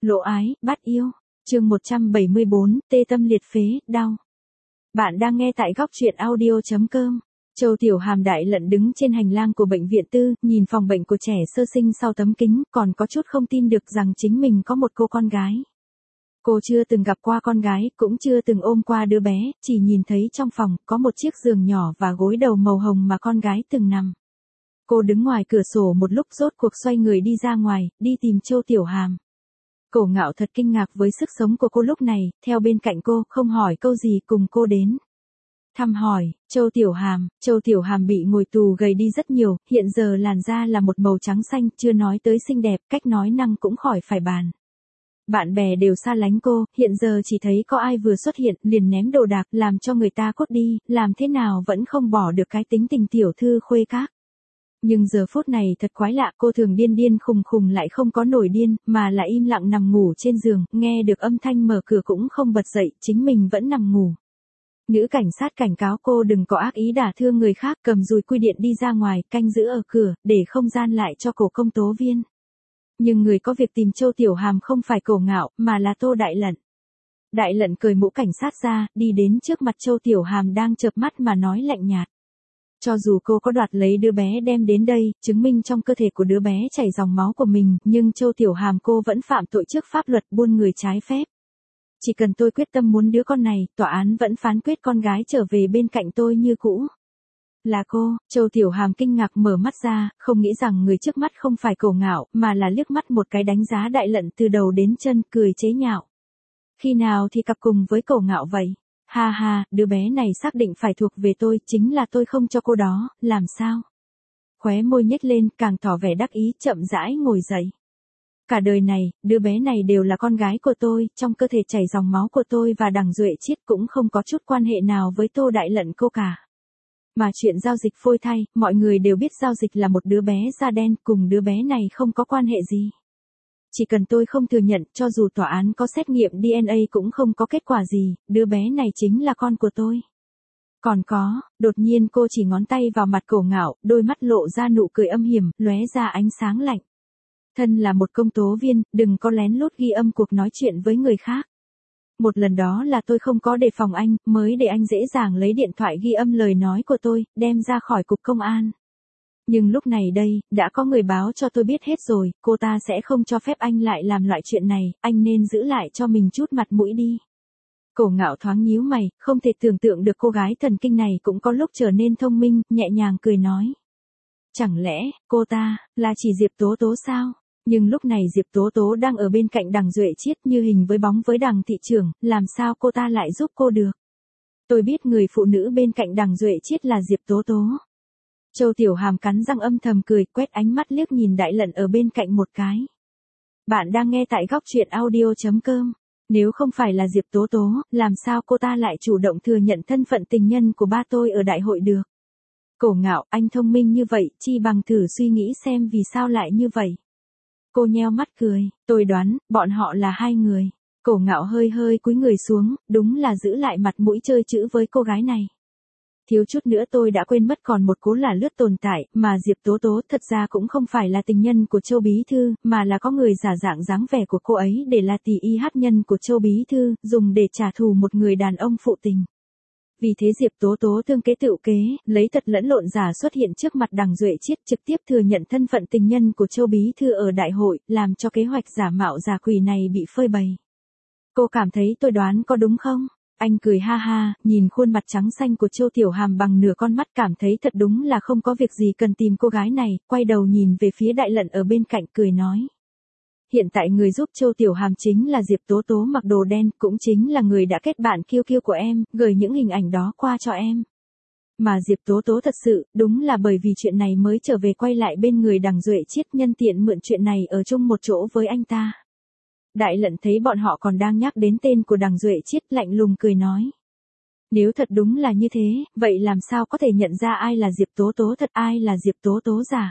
Lộ ái, bắt yêu. Chương 174, tê tâm liệt phế, đau. Bạn đang nghe tại góc truyện audio.com. Châu Tiểu Hàm đại lận đứng trên hành lang của bệnh viện tư, nhìn phòng bệnh của trẻ sơ sinh sau tấm kính, còn có chút không tin được rằng chính mình có một cô con gái. Cô chưa từng gặp qua con gái, cũng chưa từng ôm qua đứa bé, chỉ nhìn thấy trong phòng có một chiếc giường nhỏ và gối đầu màu hồng mà con gái từng nằm. Cô đứng ngoài cửa sổ một lúc rốt cuộc xoay người đi ra ngoài, đi tìm Châu Tiểu Hàm. Cổ Ngạo thật kinh ngạc với sức sống của cô lúc này, theo bên cạnh cô, không hỏi câu gì cùng cô đến. Thăm hỏi, Châu Tiểu Hàm bị ngồi tù gầy đi rất nhiều, hiện giờ làn da là một màu trắng xanh, chưa nói tới xinh đẹp, cách nói năng cũng khỏi phải bàn. Bạn bè đều xa lánh cô, hiện giờ chỉ thấy có ai vừa xuất hiện, liền ném đồ đạc, làm cho người ta cút đi, làm thế nào vẫn không bỏ được cái tính tình tiểu thư khuê các. Nhưng giờ phút này thật quái lạ, cô thường điên điên khùng khùng lại không có nổi điên, mà lại im lặng nằm ngủ trên giường, nghe được âm thanh mở cửa cũng không bật dậy, chính mình vẫn nằm ngủ. Nữ cảnh sát cảnh cáo cô đừng có ác ý đả thương người khác, cầm dùi quy điện đi ra ngoài, canh giữ ở cửa, để không gian lại cho cổ công tố viên. Nhưng người có việc tìm Châu Tiểu Hàm không phải Cổ Ngạo, mà là Tô Đại Lận. Đại Lận cởi mũ cảnh sát ra, đi đến trước mặt Châu Tiểu Hàm đang chợp mắt mà nói lạnh nhạt. Cho dù cô có đoạt lấy đứa bé đem đến đây, chứng minh trong cơ thể của đứa bé chảy dòng máu của mình, nhưng Châu Tiểu Hàm cô vẫn phạm tội trước pháp luật buôn người trái phép. Chỉ cần tôi quyết tâm muốn đứa con này, tòa án vẫn phán quyết con gái trở về bên cạnh tôi như cũ. Là cô, Châu Tiểu Hàm kinh ngạc mở mắt ra, không nghĩ rằng người trước mắt không phải Cổ Ngạo, mà là liếc mắt một cái đánh giá Đại Lận từ đầu đến chân, cười chế nhạo. Khi nào thì cặp cùng với Cổ Ngạo vậy? Ha ha, đứa bé này xác định phải thuộc về tôi, chính là tôi không cho cô đó, làm sao? Khóe môi nhếch lên, càng tỏ vẻ đắc ý, chậm rãi ngồi dậy. Cả đời này, đứa bé này đều là con gái của tôi, trong cơ thể chảy dòng máu của tôi và Đằng Duệ Chiết cũng không có chút quan hệ nào với Tô Đại Lận cô cả. Mà chuyện giao dịch phôi thai, mọi người đều biết giao dịch là một đứa bé da đen, cùng đứa bé này không có quan hệ gì. Chỉ cần tôi không thừa nhận, cho dù tòa án có xét nghiệm DNA cũng không có kết quả gì, đứa bé này chính là con của tôi. Còn có, đột nhiên cô chỉ ngón tay vào mặt Cổ Ngạo, đôi mắt lộ ra nụ cười âm hiểm, lóe ra ánh sáng lạnh. Thân là một công tố viên, đừng có lén lút ghi âm cuộc nói chuyện với người khác. Một lần đó là tôi không có đề phòng anh, mới để anh dễ dàng lấy điện thoại ghi âm lời nói của tôi, đem ra khỏi cục công an. Nhưng lúc này đây, đã có người báo cho tôi biết hết rồi, cô ta sẽ không cho phép anh lại làm loại chuyện này, anh nên giữ lại cho mình chút mặt mũi đi. Cổ Ngạo thoáng nhíu mày, không thể tưởng tượng được cô gái thần kinh này cũng có lúc trở nên thông minh, nhẹ nhàng cười nói. Chẳng lẽ, cô ta, là chỉ Diệp Tố Tố sao? Nhưng lúc này Diệp Tố Tố đang ở bên cạnh Đằng Duệ Chiết như hình với bóng với Đằng thị trưởng, làm sao cô ta lại giúp cô được? Tôi biết người phụ nữ bên cạnh Đằng Duệ Chiết là Diệp Tố Tố. Châu Tiểu Hàm cắn răng âm thầm cười, quét ánh mắt liếc nhìn Đại Lận ở bên cạnh một cái. Bạn đang nghe tại góc truyện audio.com. Nếu không phải là Diệp Tố Tố, làm sao cô ta lại chủ động thừa nhận thân phận tình nhân của ba tôi ở đại hội được? Cổ Ngạo, anh thông minh như vậy, chi bằng thử suy nghĩ xem vì sao lại như vậy. Cô nheo mắt cười, tôi đoán, bọn họ là hai người. Cổ Ngạo hơi hơi cúi người xuống, đúng là giữ lại mặt mũi chơi chữ với cô gái này. Thiếu chút nữa tôi đã quên mất còn một cố là lướt tồn tại, mà Diệp Tố Tố thật ra cũng không phải là tình nhân của Châu Bí Thư, mà là có người giả dạng dáng vẻ của cô ấy để là tỷ y hát nhân của Châu Bí Thư, dùng để trả thù một người đàn ông phụ tình. Vì thế Diệp Tố Tố thương kế tựu kế, lấy thật lẫn lộn giả xuất hiện trước mặt Đằng Duệ Chiết, trực tiếp thừa nhận thân phận tình nhân của Châu Bí Thư ở đại hội, làm cho kế hoạch giả mạo giả quỷ này bị phơi bày. Cô cảm thấy tôi đoán có đúng không? Anh cười ha ha, nhìn khuôn mặt trắng xanh của Châu Tiểu Hàm bằng nửa con mắt cảm thấy thật đúng là không có việc gì cần tìm cô gái này, quay đầu nhìn về phía Đại Lận ở bên cạnh cười nói. Hiện tại người giúp Châu Tiểu Hàm chính là Diệp Tố Tố mặc đồ đen, cũng chính là người đã kết bạn kiêu kiêu của em, gửi những hình ảnh đó qua cho em. Mà Diệp Tố Tố thật sự, đúng là bởi vì chuyện này mới trở về quay lại bên người Đằng Duệ Chiết, nhân tiện mượn chuyện này ở chung một chỗ với anh ta. Đại Lận thấy bọn họ còn đang nhắc đến tên của Đằng Duệ Chiết, lạnh lùng cười nói. Nếu thật đúng là như thế, vậy làm sao có thể nhận ra ai là Diệp Tố Tố thật, ai là Diệp Tố Tố giả?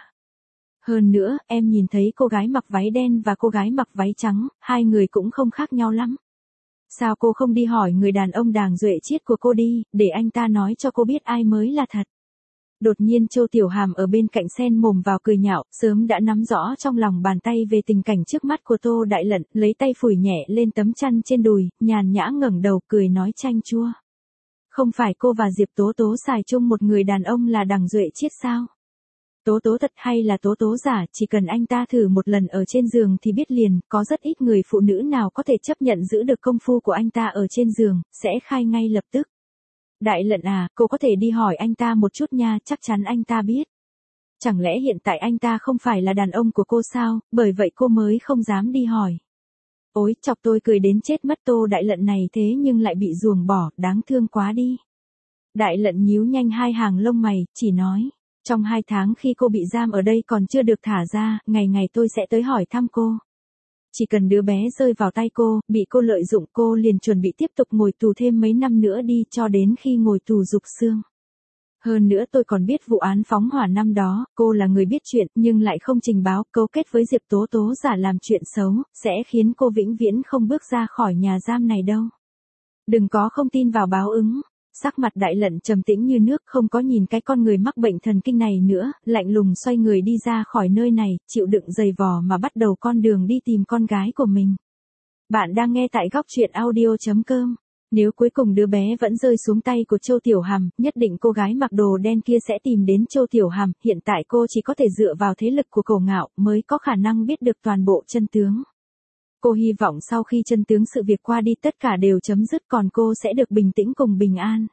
Hơn nữa, em nhìn thấy cô gái mặc váy đen và cô gái mặc váy trắng, hai người cũng không khác nhau lắm. Sao cô không đi hỏi người đàn ông Đằng Duệ Chiết của cô đi, để anh ta nói cho cô biết ai mới là thật? Đột nhiên Châu Tiểu Hàm ở bên cạnh xen mồm vào cười nhạo, sớm đã nắm rõ trong lòng bàn tay về tình cảnh trước mắt của Tô Đại Lận, lấy tay phủi nhẹ lên tấm chăn trên đùi, nhàn nhã ngẩng đầu cười nói chanh chua. Không phải cô và Diệp Tố Tố xài chung một người đàn ông là Đằng Duệ Chiết sao? Tố Tố thật hay là Tố Tố giả, chỉ cần anh ta thử một lần ở trên giường thì biết liền, có rất ít người phụ nữ nào có thể chấp nhận giữ được công phu của anh ta ở trên giường, sẽ khai ngay lập tức. Đại Lận à, cô có thể đi hỏi anh ta một chút nha, chắc chắn anh ta biết. Chẳng lẽ hiện tại anh ta không phải là đàn ông của cô sao, bởi vậy cô mới không dám đi hỏi. Ôi, chọc tôi cười đến chết mất. Tô Đại Lận này thế nhưng lại bị ruồng bỏ, đáng thương quá đi. Đại Lận nhíu nhanh hai hàng lông mày, chỉ nói, trong 2 tháng khi cô bị giam ở đây còn chưa được thả ra, ngày ngày tôi sẽ tới hỏi thăm cô. Chỉ cần đứa bé rơi vào tay cô, bị cô lợi dụng cô liền chuẩn bị tiếp tục ngồi tù thêm mấy năm nữa đi cho đến khi ngồi tù rục xương. Hơn nữa tôi còn biết vụ án phóng hỏa năm đó, cô là người biết chuyện nhưng lại không trình báo, cấu kết với Diệp Tố Tố giả làm chuyện xấu, sẽ khiến cô vĩnh viễn không bước ra khỏi nhà giam này đâu. Đừng có không tin vào báo ứng. Sắc mặt Đại Lận trầm tĩnh như nước, không có nhìn cái con người mắc bệnh thần kinh này nữa, lạnh lùng xoay người đi ra khỏi nơi này, chịu đựng giày vò mà bắt đầu con đường đi tìm con gái của mình. Bạn đang nghe tại góc truyện audio.com. Nếu cuối cùng đứa bé vẫn rơi xuống tay của Châu Tiểu Hàm, nhất định cô gái mặc đồ đen kia sẽ tìm đến Châu Tiểu Hàm, hiện tại cô chỉ có thể dựa vào thế lực của Cổ Ngạo mới có khả năng biết được toàn bộ chân tướng. Cô hy vọng sau khi chân tướng sự việc qua đi tất cả đều chấm dứt, còn cô sẽ được bình tĩnh cùng bình an.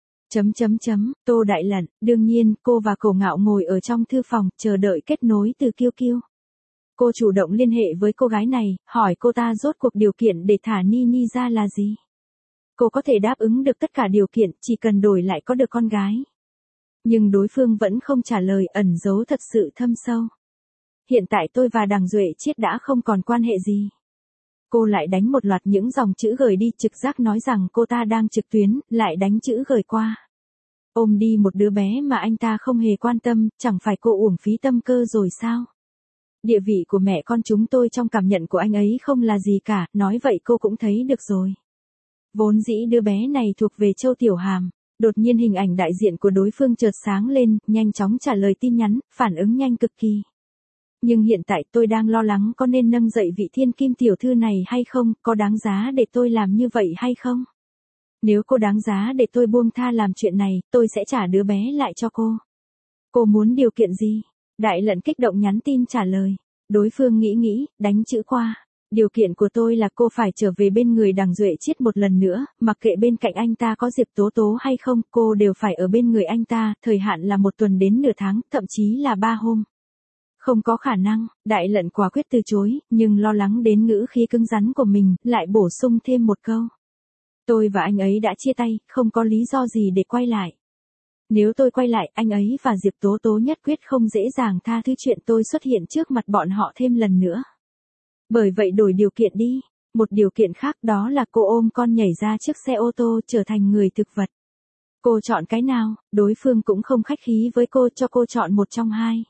Tô Đại Lận, đương nhiên, cô và Cổ Ngạo ngồi ở trong thư phòng, chờ đợi kết nối từ Kiêu Kiêu. Cô chủ động liên hệ với cô gái này, hỏi cô ta rốt cuộc điều kiện để thả Nini ra là gì. Cô có thể đáp ứng được tất cả điều kiện, chỉ cần đổi lại có được con gái. Nhưng đối phương vẫn không trả lời, ẩn giấu thật sự thâm sâu. Hiện tại tôi và Đằng Duệ Chiết đã không còn quan hệ gì. Cô lại đánh một loạt những dòng chữ gửi đi, trực giác nói rằng cô ta đang trực tuyến, lại đánh chữ gửi qua. Ôm đi một đứa bé mà anh ta không hề quan tâm, chẳng phải cô uổng phí tâm cơ rồi sao? Địa vị của mẹ con chúng tôi trong cảm nhận của anh ấy không là gì cả, nói vậy cô cũng thấy được rồi. Vốn dĩ đứa bé này thuộc về Châu Tiểu Hàm. Đột nhiên hình ảnh đại diện của đối phương chợt sáng lên, nhanh chóng trả lời tin nhắn, phản ứng nhanh cực kỳ. Nhưng hiện tại tôi đang lo lắng có nên nâng dậy vị thiên kim tiểu thư này hay không, có đáng giá để tôi làm như vậy hay không? Nếu cô đáng giá để tôi buông tha làm chuyện này, tôi sẽ trả đứa bé lại cho cô. Cô muốn điều kiện gì? Đại Lận kích động nhắn tin trả lời. Đối phương nghĩ, đánh chữ qua. Điều kiện của tôi là cô phải trở về bên người Đằng Duệ Chiết một lần nữa, mặc kệ bên cạnh anh ta có Diệp Tố Tố hay không, cô đều phải ở bên người anh ta, thời hạn là 1 tuần đến nửa tháng, thậm chí là 3 hôm. Không có khả năng, Đại Lận quả quyết từ chối, nhưng lo lắng đến ngữ khí cứng rắn của mình, lại bổ sung thêm một câu. Tôi và anh ấy đã chia tay, không có lý do gì để quay lại. Nếu tôi quay lại, anh ấy và Diệp Tố Tố nhất quyết không dễ dàng tha thứ chuyện tôi xuất hiện trước mặt bọn họ thêm lần nữa. Bởi vậy đổi điều kiện đi. Một điều kiện khác đó là cô ôm con nhảy ra chiếc xe ô tô trở thành người thực vật. Cô chọn cái nào? Đối phương cũng không khách khí với cô, cho cô chọn một trong hai.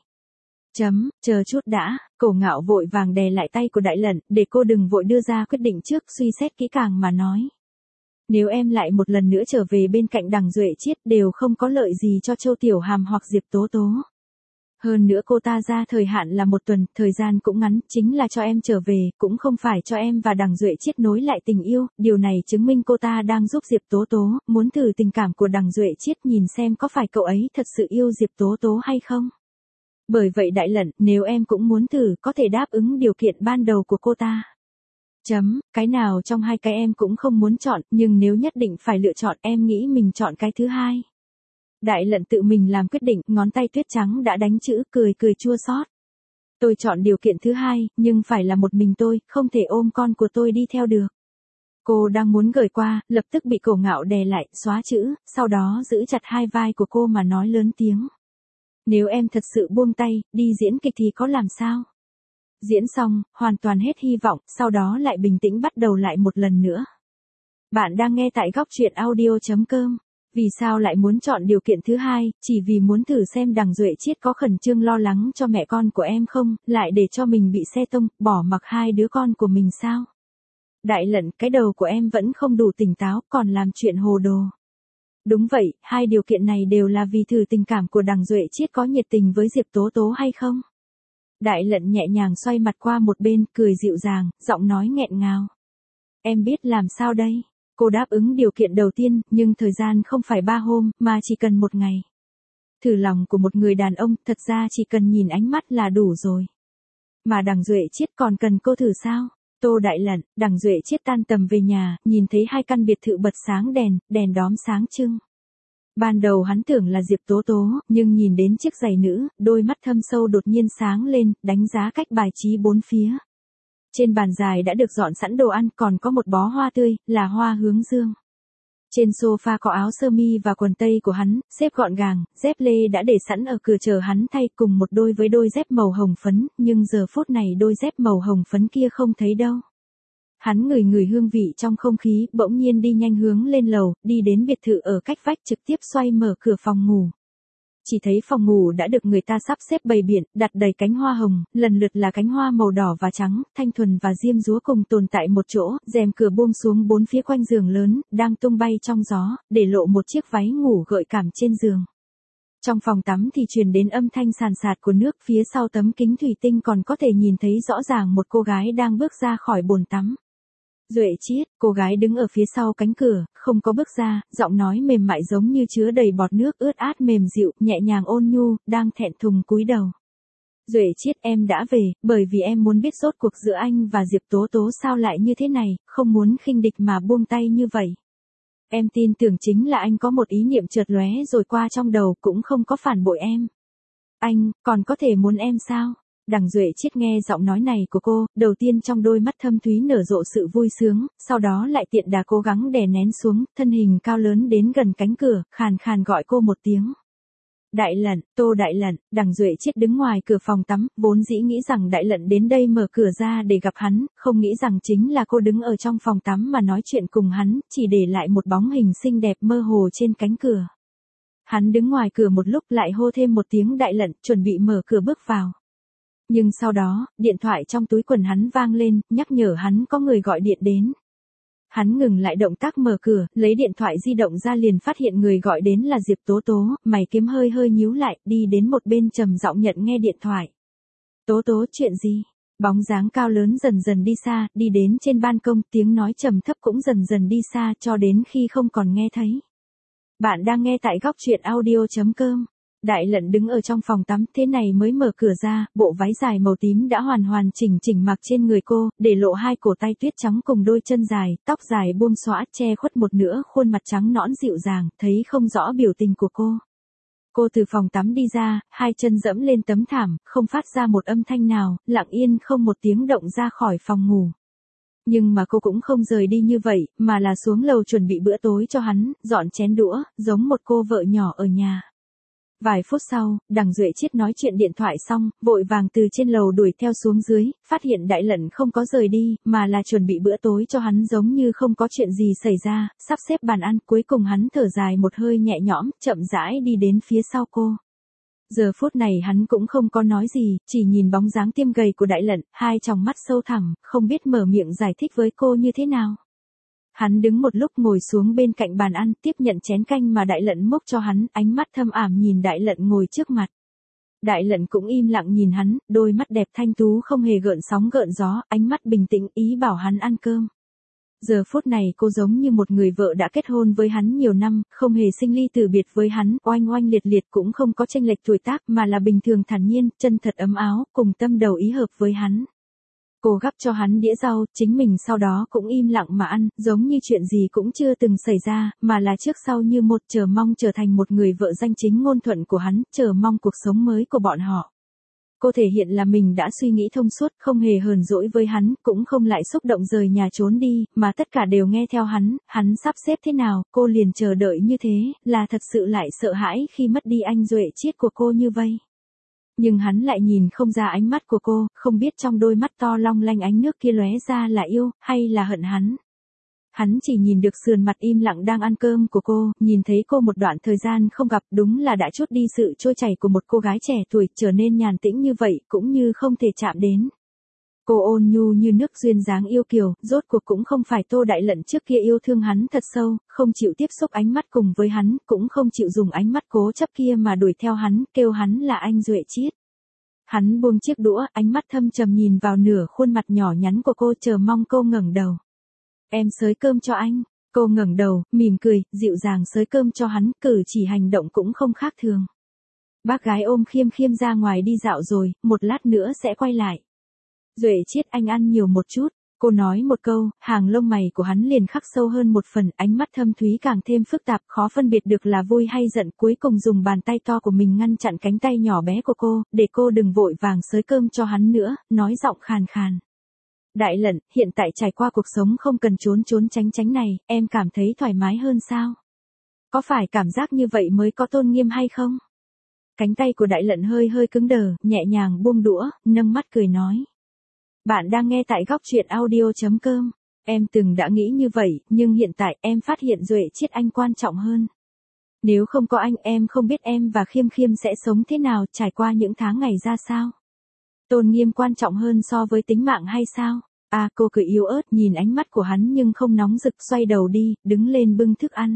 Chờ chút đã, Cổ Ngạo vội vàng đè lại tay của Đại Lận, để cô đừng vội đưa ra quyết định trước, suy xét kỹ càng mà nói. Nếu em lại một lần nữa trở về bên cạnh Đằng Duệ Chiết đều không có lợi gì cho Châu Tiểu Hàm hoặc Diệp Tố Tố. Hơn nữa cô ta ra thời hạn là 1 tuần, thời gian cũng ngắn, chính là cho em trở về, cũng không phải cho em và Đằng Duệ Chiết nối lại tình yêu, điều này chứng minh cô ta đang giúp Diệp Tố Tố, muốn thử tình cảm của Đằng Duệ Chiết nhìn xem có phải cậu ấy thật sự yêu Diệp Tố Tố hay không. Bởi vậy Đại Lận, nếu em cũng muốn thử, có thể đáp ứng điều kiện ban đầu của cô ta. Cái nào trong hai cái em cũng không muốn chọn, nhưng nếu nhất định phải lựa chọn, em nghĩ mình chọn cái thứ hai. Đại Lận tự mình làm quyết định, ngón tay tuyết trắng đã đánh chữ, cười chua xót. Tôi chọn điều kiện thứ hai, nhưng phải là một mình tôi, không thể ôm con của tôi đi theo được. Cô đang muốn gửi qua, lập tức bị Cổ Ngạo đè lại, xóa chữ, sau đó giữ chặt hai vai của cô mà nói lớn tiếng. Nếu em thật sự buông tay, đi diễn kịch thì có làm sao? Diễn xong, hoàn toàn hết hy vọng, sau đó lại bình tĩnh bắt đầu lại một lần nữa. Bạn đang nghe tại góc truyện audio.com. Vì sao lại muốn chọn điều kiện thứ hai, chỉ vì muốn thử xem Đằng Duệ Chiết có khẩn trương lo lắng cho mẹ con của em không, lại để cho mình bị xe tông, bỏ mặc hai đứa con của mình sao? Đại Lận, cái đầu của em vẫn không đủ tỉnh táo, còn làm chuyện hồ đồ. Đúng vậy, hai điều kiện này đều là vì thử tình cảm của Đằng Duệ Chiết có nhiệt tình với Diệp Tố Tố hay không. Đại Lận nhẹ nhàng xoay mặt qua một bên, cười dịu dàng, giọng nói nghẹn ngào. Em biết làm sao đây. Cô đáp ứng điều kiện đầu tiên, nhưng thời gian không phải 3 hôm, mà chỉ cần 1 ngày. Thử lòng của một người đàn ông, thật ra chỉ cần nhìn ánh mắt là đủ rồi. Mà Đằng Duệ Chiết còn cần cô thử sao? Tô Đại Lận, Đằng Duệ Chiết tan tầm về nhà, nhìn thấy 2 căn biệt thự bật sáng đèn, đèn đóm sáng trưng. Ban đầu hắn tưởng là Diệp Tố Tố, nhưng nhìn đến chiếc giày nữ, đôi mắt thâm sâu đột nhiên sáng lên, đánh giá cách bài trí bốn phía. Trên bàn dài đã được dọn sẵn đồ ăn, còn có một bó hoa tươi, là hoa hướng dương. Trên sofa có áo sơ mi và quần tây của hắn, xếp gọn gàng, dép lê đã để sẵn ở cửa chờ hắn thay cùng một đôi với đôi dép màu hồng phấn, nhưng giờ phút này đôi dép màu hồng phấn kia không thấy đâu. Hắn ngửi hương vị trong không khí, bỗng nhiên đi nhanh hướng lên lầu, đi đến biệt thự ở cách vách trực tiếp xoay mở cửa phòng ngủ. Chỉ thấy phòng ngủ đã được người ta sắp xếp bày biện, đặt đầy cánh hoa hồng, lần lượt là cánh hoa màu đỏ và trắng, thanh thuần và diêm dúa cùng tồn tại một chỗ, rèm cửa buông xuống bốn phía quanh giường lớn, đang tung bay trong gió, để lộ một chiếc váy ngủ gợi cảm trên giường. Trong phòng tắm thì truyền đến âm thanh sàn sạt của nước, phía sau tấm kính thủy tinh còn có thể nhìn thấy rõ ràng một cô gái đang bước ra khỏi bồn tắm. Duệ Chiết, cô gái đứng ở phía sau cánh cửa, không có bước ra, giọng nói mềm mại giống như chứa đầy bọt nước ướt át mềm dịu, nhẹ nhàng ôn nhu, đang thẹn thùng cúi đầu. Duệ Chiết, em đã về, bởi vì em muốn biết rốt cuộc giữa anh và Diệp Tố Tố sao lại như thế này, không muốn khinh địch mà buông tay như vậy. Em tin tưởng chính là anh có một ý niệm chợt lóe rồi qua trong đầu, cũng không có phản bội em. Anh, còn có thể muốn em sao? Đằng Duệ Chiết nghe giọng nói này của cô, đầu tiên trong đôi mắt thâm thúy nở rộ sự vui sướng, sau đó lại tiện đà cố gắng đè nén xuống, thân hình cao lớn đến gần cánh cửa, khàn khàn gọi cô một tiếng. Đại Lận, Tô Đại Lận. Đằng Duệ Chiết đứng ngoài cửa phòng tắm, vốn dĩ nghĩ rằng Đại Lận đến đây mở cửa ra để gặp hắn, không nghĩ rằng chính là cô đứng ở trong phòng tắm mà nói chuyện cùng hắn, chỉ để lại một bóng hình xinh đẹp mơ hồ trên cánh cửa. Hắn đứng ngoài cửa một lúc lại hô thêm một tiếng Đại Lận, chuẩn bị mở cửa bước vào. Nhưng sau đó, điện thoại trong túi quần hắn vang lên, nhắc nhở hắn có người gọi điện đến. Hắn ngừng lại động tác mở cửa, lấy điện thoại di động ra liền phát hiện người gọi đến là Diệp Tố Tố, mày kiếm hơi nhíu lại, đi đến một bên trầm giọng nhận nghe điện thoại. Tố Tố, chuyện gì? Bóng dáng cao lớn dần dần đi xa, đi đến trên ban công, tiếng nói trầm thấp cũng dần dần đi xa cho đến khi không còn nghe thấy. Bạn đang nghe tại góc truyện audio.com. Đại Lận đứng ở trong phòng tắm, thế này mới mở cửa ra, bộ váy dài màu tím đã hoàn chỉnh mặc trên người cô, để lộ 2 cổ tay tuyết trắng cùng đôi chân dài, tóc dài buông xõa che khuất một nửa khuôn mặt trắng nõn dịu dàng, thấy không rõ biểu tình của cô. Cô từ phòng tắm đi ra, 2 chân dẫm lên tấm thảm, không phát ra một âm thanh nào, lặng yên không một tiếng động ra khỏi phòng ngủ. Nhưng mà cô cũng không rời đi như vậy, mà là xuống lầu chuẩn bị bữa tối cho hắn, dọn chén đũa, giống một cô vợ nhỏ ở nhà. Vài phút sau, Đằng Duệ Chiết nói chuyện điện thoại xong, vội vàng từ trên lầu đuổi theo xuống dưới, phát hiện Đại Lận không có rời đi, mà là chuẩn bị bữa tối cho hắn giống như không có chuyện gì xảy ra, sắp xếp bàn ăn, cuối cùng hắn thở dài một hơi nhẹ nhõm, chậm rãi đi đến phía sau cô. Giờ phút này hắn cũng không có nói gì, chỉ nhìn bóng dáng tiêm gầy của Đại Lận, 2 tròng mắt sâu thẳm, không biết mở miệng giải thích với cô như thế nào. Hắn đứng một lúc ngồi xuống bên cạnh bàn ăn, tiếp nhận chén canh mà Đại Lận múc cho hắn, ánh mắt thâm ảm nhìn Đại Lận ngồi trước mặt. Đại Lận cũng im lặng nhìn hắn, đôi mắt đẹp thanh tú không hề gợn sóng gợn gió, ánh mắt bình tĩnh ý bảo hắn ăn cơm. Giờ phút này cô giống như một người vợ đã kết hôn với hắn nhiều năm, không hề sinh ly từ biệt với hắn, oanh liệt liệt cũng không có chênh lệch tuổi tác mà là bình thường thản nhiên, chân thật ấm áo, cùng tâm đầu ý hợp với hắn. Cô gắp cho hắn đĩa rau, chính mình sau đó cũng im lặng mà ăn, giống như chuyện gì cũng chưa từng xảy ra, mà là trước sau như một chờ mong trở thành một người vợ danh chính ngôn thuận của hắn, chờ mong cuộc sống mới của bọn họ. Cô thể hiện là mình đã suy nghĩ thông suốt, không hề hờn dỗi với hắn, cũng không lại xúc động rời nhà trốn đi, mà tất cả đều nghe theo hắn sắp xếp thế nào, cô liền chờ đợi như thế, là thật sự lại sợ hãi khi mất đi anh Duệ Chiết của cô như vây. Nhưng hắn lại nhìn không ra ánh mắt của cô, không biết trong đôi mắt to long lanh ánh nước kia lóe ra là yêu, hay là hận hắn. Hắn chỉ nhìn được sườn mặt im lặng đang ăn cơm của cô, nhìn thấy cô một đoạn thời gian không gặp, đúng là đã chút đi sự trôi chảy của một cô gái trẻ tuổi, trở nên nhàn tĩnh như vậy, cũng như không thể chạm đến. Cô ôn nhu như nước duyên dáng yêu kiều, rốt cuộc cũng không phải Tô Đại Lận trước kia yêu thương hắn thật sâu, không chịu tiếp xúc ánh mắt cùng với hắn, cũng không chịu dùng ánh mắt cố chấp kia mà đuổi theo hắn, kêu hắn là anh Duệ Chiết. Hắn buông chiếc đũa, ánh mắt thâm trầm nhìn vào nửa khuôn mặt nhỏ nhắn của cô, chờ mong cô ngẩng đầu. Em xới cơm cho anh. Cô ngẩng đầu, mỉm cười, dịu dàng xới cơm cho hắn, cử chỉ hành động cũng không khác thường. Bác gái ôm Khiêm Khiêm ra ngoài đi dạo rồi, một lát nữa sẽ quay lại. Duệ Chiết, anh ăn nhiều một chút. Cô nói một câu, hàng lông mày của hắn liền khắc sâu hơn một phần, ánh mắt thâm thúy càng thêm phức tạp, khó phân biệt được là vui hay giận, cuối cùng dùng bàn tay to của mình ngăn chặn cánh tay nhỏ bé của cô, để cô đừng vội vàng xới cơm cho hắn nữa, nói giọng khàn khàn. Đại Lận, hiện tại trải qua cuộc sống không cần trốn trốn tránh tránh này, em cảm thấy thoải mái hơn sao? Có phải cảm giác như vậy mới có tôn nghiêm hay không? Cánh tay của Đại Lận hơi hơi cứng đờ, nhẹ nhàng buông đũa, nâng mắt cười nói. Bạn đang nghe tại góc truyện audio.com. Em từng đã nghĩ như vậy, nhưng hiện tại em phát hiện Duệ Chiết anh quan trọng hơn. Nếu không có anh em không biết em và Khiêm Khiêm sẽ sống thế nào, trải qua những tháng ngày ra sao. Tôn nghiêm quan trọng hơn so với tính mạng hay sao? À, cô cười yếu ớt nhìn ánh mắt của hắn nhưng không nóng rực, xoay đầu đi, đứng lên bưng thức ăn.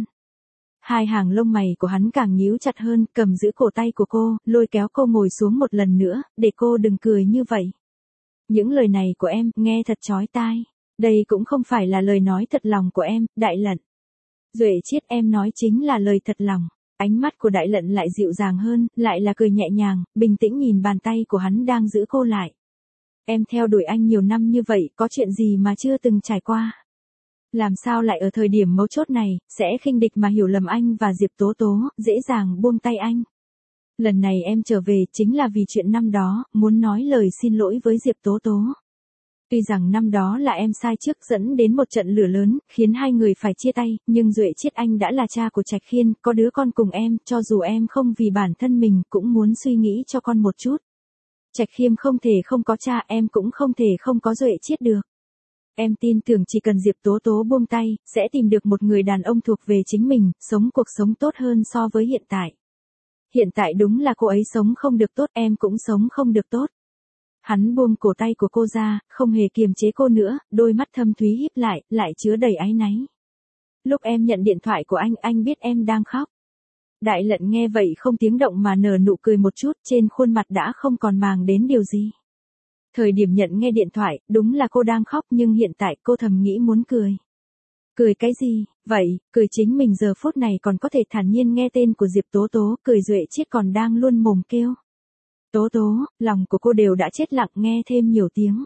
Hai hàng lông mày của hắn càng nhíu chặt hơn, cầm giữ cổ tay của cô, lôi kéo cô ngồi xuống một lần nữa, để cô đừng cười như vậy. Những lời này của em, nghe thật chói tai. Đây cũng không phải là lời nói thật lòng của em, Đại Lận. Duệ Chiết, em nói chính là lời thật lòng. Ánh mắt của Đại Lận lại dịu dàng hơn, lại là cười nhẹ nhàng, bình tĩnh nhìn bàn tay của hắn đang giữ cô lại. Em theo đuổi anh nhiều năm như vậy, có chuyện gì mà chưa từng trải qua? Làm sao lại ở thời điểm mấu chốt này, sẽ khinh địch mà hiểu lầm anh và Diệp Tố Tố, dễ dàng buông tay anh? Lần này em trở về chính là vì chuyện năm đó, muốn nói lời xin lỗi với Diệp Tố Tố. Tuy rằng năm đó là em sai trước dẫn đến một trận lửa lớn, khiến hai người phải chia tay, nhưng Duệ Chiết anh đã là cha của Trạch Khiên, có đứa con cùng em, cho dù em không vì bản thân mình cũng muốn suy nghĩ cho con một chút. Trạch Khiêm không thể không có cha, em cũng không thể không có Duệ Chiết được. Em tin tưởng chỉ cần Diệp Tố Tố buông tay, sẽ tìm được một người đàn ông thuộc về chính mình, sống cuộc sống tốt hơn so với hiện tại. Hiện tại đúng là cô ấy sống không được tốt, em cũng sống không được tốt. Hắn buông cổ tay của cô ra, không hề kiềm chế cô nữa, đôi mắt thâm thúy híp lại chứa đầy áy náy. Lúc em nhận điện thoại của anh biết em đang khóc. Đại Lận nghe vậy không tiếng động mà nở nụ cười một chút, trên khuôn mặt đã không còn màng đến điều gì. Thời điểm nhận nghe điện thoại, đúng là cô đang khóc nhưng hiện tại cô thầm nghĩ muốn cười. Cười cái gì, vậy, cười chính mình giờ phút này còn có thể thản nhiên nghe tên của Diệp Tố Tố, cười Duệ Chiết còn đang luôn mồm kêu. Tố Tố, lòng của cô đều đã chết lặng, nghe thêm nhiều tiếng.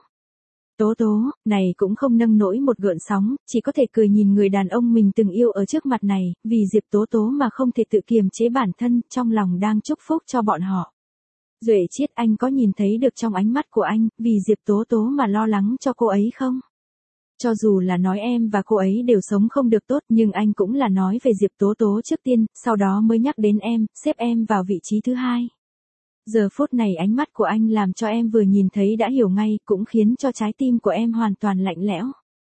Tố Tố, này cũng không nâng nổi một gợn sóng, chỉ có thể cười nhìn người đàn ông mình từng yêu ở trước mặt này, vì Diệp Tố Tố mà không thể tự kiềm chế bản thân, trong lòng đang chúc phúc cho bọn họ. Duệ Chiết, anh có nhìn thấy được trong ánh mắt của anh, vì Diệp Tố Tố mà lo lắng cho cô ấy không? Cho dù là nói em và cô ấy đều sống không được tốt, nhưng anh cũng là nói về Diệp Tố Tố trước tiên, sau đó mới nhắc đến em, xếp em vào vị trí thứ hai. Giờ phút này ánh mắt của anh làm cho em vừa nhìn thấy đã hiểu ngay, cũng khiến cho trái tim của em hoàn toàn lạnh lẽo.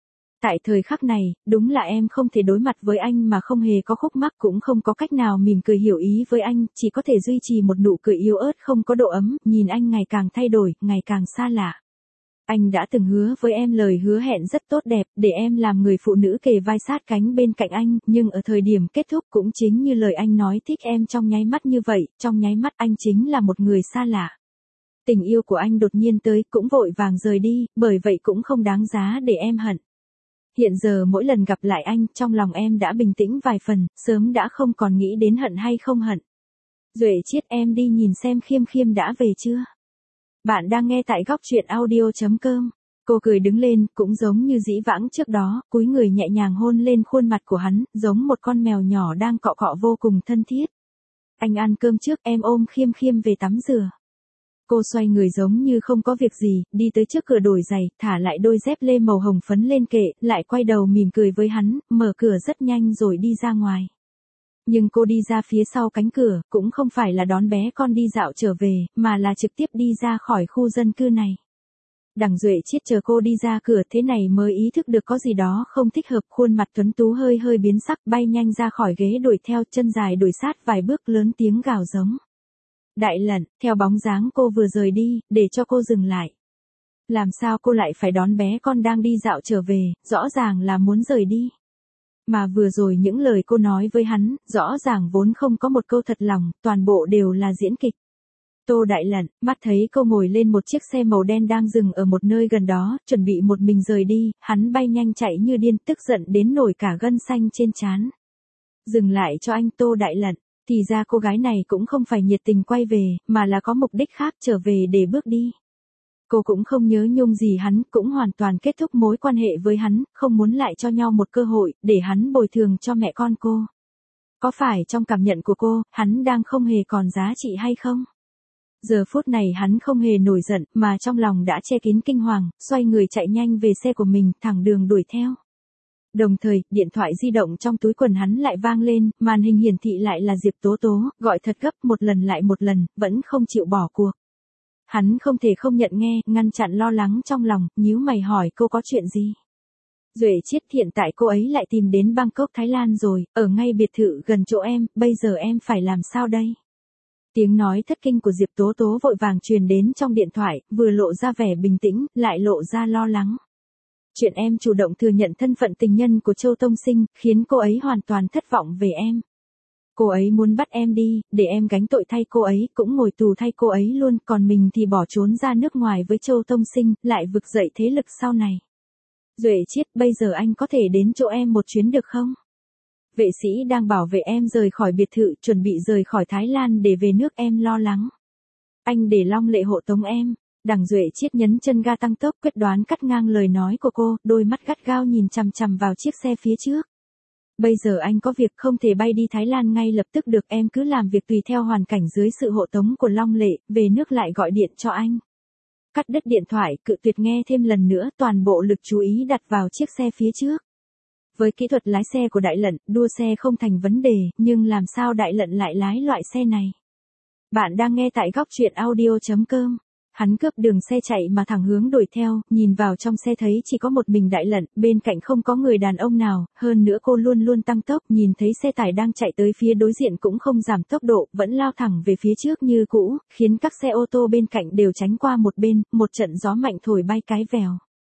Tại thời khắc này, đúng là em không thể đối mặt với anh mà không hề có khúc mắc, cũng không có cách nào mỉm cười hiểu ý với anh, chỉ có thể duy trì một nụ cười yếu ớt không có độ ấm, nhìn anh ngày càng thay đổi, ngày càng xa lạ. Anh đã từng hứa với em lời hứa hẹn rất tốt đẹp, để em làm người phụ nữ kề vai sát cánh bên cạnh anh, nhưng ở thời điểm kết thúc cũng chính như lời anh nói thích em trong nháy mắt như vậy, trong nháy mắt anh chính là một người xa lạ. Tình yêu của anh đột nhiên tới, cũng vội vàng rời đi, bởi vậy cũng không đáng giá để em hận. Hiện giờ mỗi lần gặp lại anh, trong lòng em đã bình tĩnh vài phần, sớm đã không còn nghĩ đến hận hay không hận. Duệ Chiết, em đi nhìn xem Khiêm Khiêm đã về chưa? Bạn đang nghe tại góc truyện audio.com. Cô cười đứng lên, cũng giống như dĩ vãng trước đó, cúi người nhẹ nhàng hôn lên khuôn mặt của hắn, giống một con mèo nhỏ đang cọ cọ vô cùng thân thiết. Anh ăn cơm trước, em ôm Khiêm Khiêm về tắm rửa. Cô xoay người giống như không có việc gì, đi tới trước cửa đổi giày, thả lại đôi dép lê màu hồng phấn lên kệ, lại quay đầu mỉm cười với hắn, mở cửa rất nhanh rồi đi ra ngoài. Nhưng cô đi ra phía sau cánh cửa, cũng không phải là đón bé con đi dạo trở về, mà là trực tiếp đi ra khỏi khu dân cư này. Đằng Duệ Chiết chờ cô đi ra cửa thế này mới ý thức được có gì đó không thích hợp, khuôn mặt tuấn tú hơi hơi biến sắc, bay nhanh ra khỏi ghế đuổi theo, chân dài đuổi sát vài bước, lớn tiếng gào giống. Đại Lận, theo bóng dáng cô vừa rời đi, để cho cô dừng lại. Làm sao cô lại phải đón bé con đang đi dạo trở về, rõ ràng là muốn rời đi. Mà vừa rồi những lời cô nói với hắn, rõ ràng vốn không có một câu thật lòng, toàn bộ đều là diễn kịch. Tô Đại Lận, mắt thấy cô ngồi lên một chiếc xe màu đen đang dừng ở một nơi gần đó, chuẩn bị một mình rời đi, hắn bay nhanh chạy như điên, tức giận đến nổi cả gân xanh trên trán. Dừng lại cho anh Tô Đại Lận, thì ra cô gái này cũng không phải nhiệt tình quay về, mà là có mục đích khác trở về để bước đi. Cô cũng không nhớ nhung gì hắn, cũng hoàn toàn kết thúc mối quan hệ với hắn, không muốn lại cho nhau một cơ hội, để hắn bồi thường cho mẹ con cô. Có phải trong cảm nhận của cô, hắn đang không hề còn giá trị hay không? Giờ phút này hắn không hề nổi giận, mà trong lòng đã che kín kinh hoàng, xoay người chạy nhanh về xe của mình, thẳng đường đuổi theo. Đồng thời, điện thoại di động trong túi quần hắn lại vang lên, màn hình hiển thị lại là Diệp Tố Tố, gọi thật gấp một lần lại một lần, vẫn không chịu bỏ cuộc. Hắn không thể không nhận nghe, ngăn chặn lo lắng trong lòng, nhíu mày hỏi cô có chuyện gì. Duệ Chiết, hiện tại cô ấy lại tìm đến Bangkok Thái Lan rồi, ở ngay biệt thự gần chỗ em, bây giờ em phải làm sao đây? Tiếng nói thất kinh của Diệp Tố Tố vội vàng truyền đến trong điện thoại, vừa lộ ra vẻ bình tĩnh, lại lộ ra lo lắng. Chuyện em chủ động thừa nhận thân phận tình nhân của Châu Tông Sinh, khiến cô ấy hoàn toàn thất vọng về em. Cô ấy muốn bắt em đi, để em gánh tội thay cô ấy, cũng ngồi tù thay cô ấy luôn, còn mình thì bỏ trốn ra nước ngoài với Châu Tông Sinh, lại vực dậy thế lực sau này. Duệ Chiết, bây giờ anh có thể đến chỗ em một chuyến được không? Vệ sĩ đang bảo vệ em rời khỏi biệt thự, chuẩn bị rời khỏi Thái Lan để về nước, em lo lắng. Anh để Long Lệ hộ tống em. Đằng Duệ Chiết nhấn chân ga tăng tốc, quyết đoán cắt ngang lời nói của cô, đôi mắt gắt gao nhìn chằm chằm vào chiếc xe phía trước. Bây giờ anh có việc không thể bay đi Thái Lan ngay lập tức được, em cứ làm việc tùy theo hoàn cảnh dưới sự hộ tống của Long Lệ, về nước lại gọi điện cho anh. Cắt đứt điện thoại, cự tuyệt nghe thêm lần nữa, toàn bộ lực chú ý đặt vào chiếc xe phía trước. Với kỹ thuật lái xe của Đại Lận, đua xe không thành vấn đề, nhưng làm sao Đại Lận lại lái loại xe này? Bạn đang nghe tại góc truyện audio.com. Hắn cướp đường xe chạy mà thẳng hướng đuổi theo, nhìn vào trong xe thấy chỉ có một mình Đại Lận, bên cạnh không có người đàn ông nào, hơn nữa cô luôn luôn tăng tốc, nhìn thấy xe tải đang chạy tới phía đối diện cũng không giảm tốc độ, vẫn lao thẳng về phía trước như cũ, khiến các xe ô tô bên cạnh đều tránh qua một bên, một trận gió mạnh thổi bay cái vèo.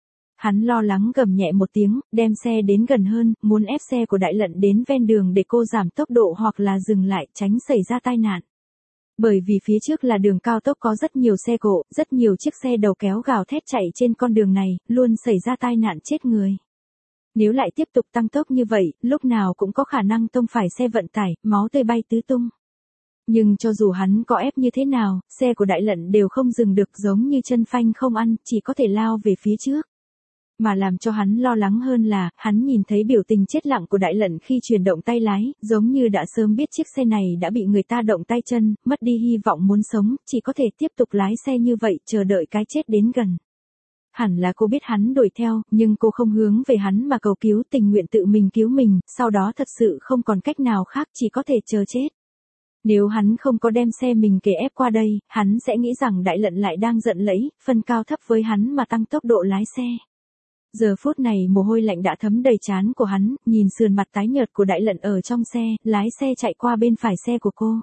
Hắn lo lắng gầm nhẹ một tiếng, đem xe đến gần hơn, muốn ép xe của Đại Lận đến ven đường để cô giảm tốc độ hoặc là dừng lại, tránh xảy ra tai nạn. Bởi vì phía trước là đường cao tốc có rất nhiều xe cộ, rất nhiều chiếc xe đầu kéo gào thét chạy trên con đường này, luôn xảy ra tai nạn chết người. Nếu lại tiếp tục tăng tốc như vậy, lúc nào cũng có khả năng tông phải xe vận tải, máu tươi bay tứ tung. Nhưng cho dù hắn có ép như thế nào, xe của Đại Lận đều không dừng được, giống như chân phanh không ăn, chỉ có thể lao về phía trước. Mà làm cho hắn lo lắng hơn là, hắn nhìn thấy biểu tình chết lặng của Đại Lận khi chuyển động tay lái, giống như đã sớm biết chiếc xe này đã bị người ta động tay chân, mất đi hy vọng muốn sống, chỉ có thể tiếp tục lái xe như vậy, chờ đợi cái chết đến gần. Hẳn là cô biết hắn đuổi theo, nhưng cô không hướng về hắn mà cầu cứu, tình nguyện tự mình cứu mình, sau đó thật sự không còn cách nào khác, chỉ có thể chờ chết. Nếu hắn không có đem xe mình kề ép qua đây, hắn sẽ nghĩ rằng Đại Lận lại đang giận lẫy, phân cao thấp với hắn mà tăng tốc độ lái xe. Giờ phút này mồ hôi lạnh đã thấm đầy trán của hắn, nhìn sườn mặt tái nhợt của Đại Lận ở trong xe, lái xe chạy qua bên phải xe của cô.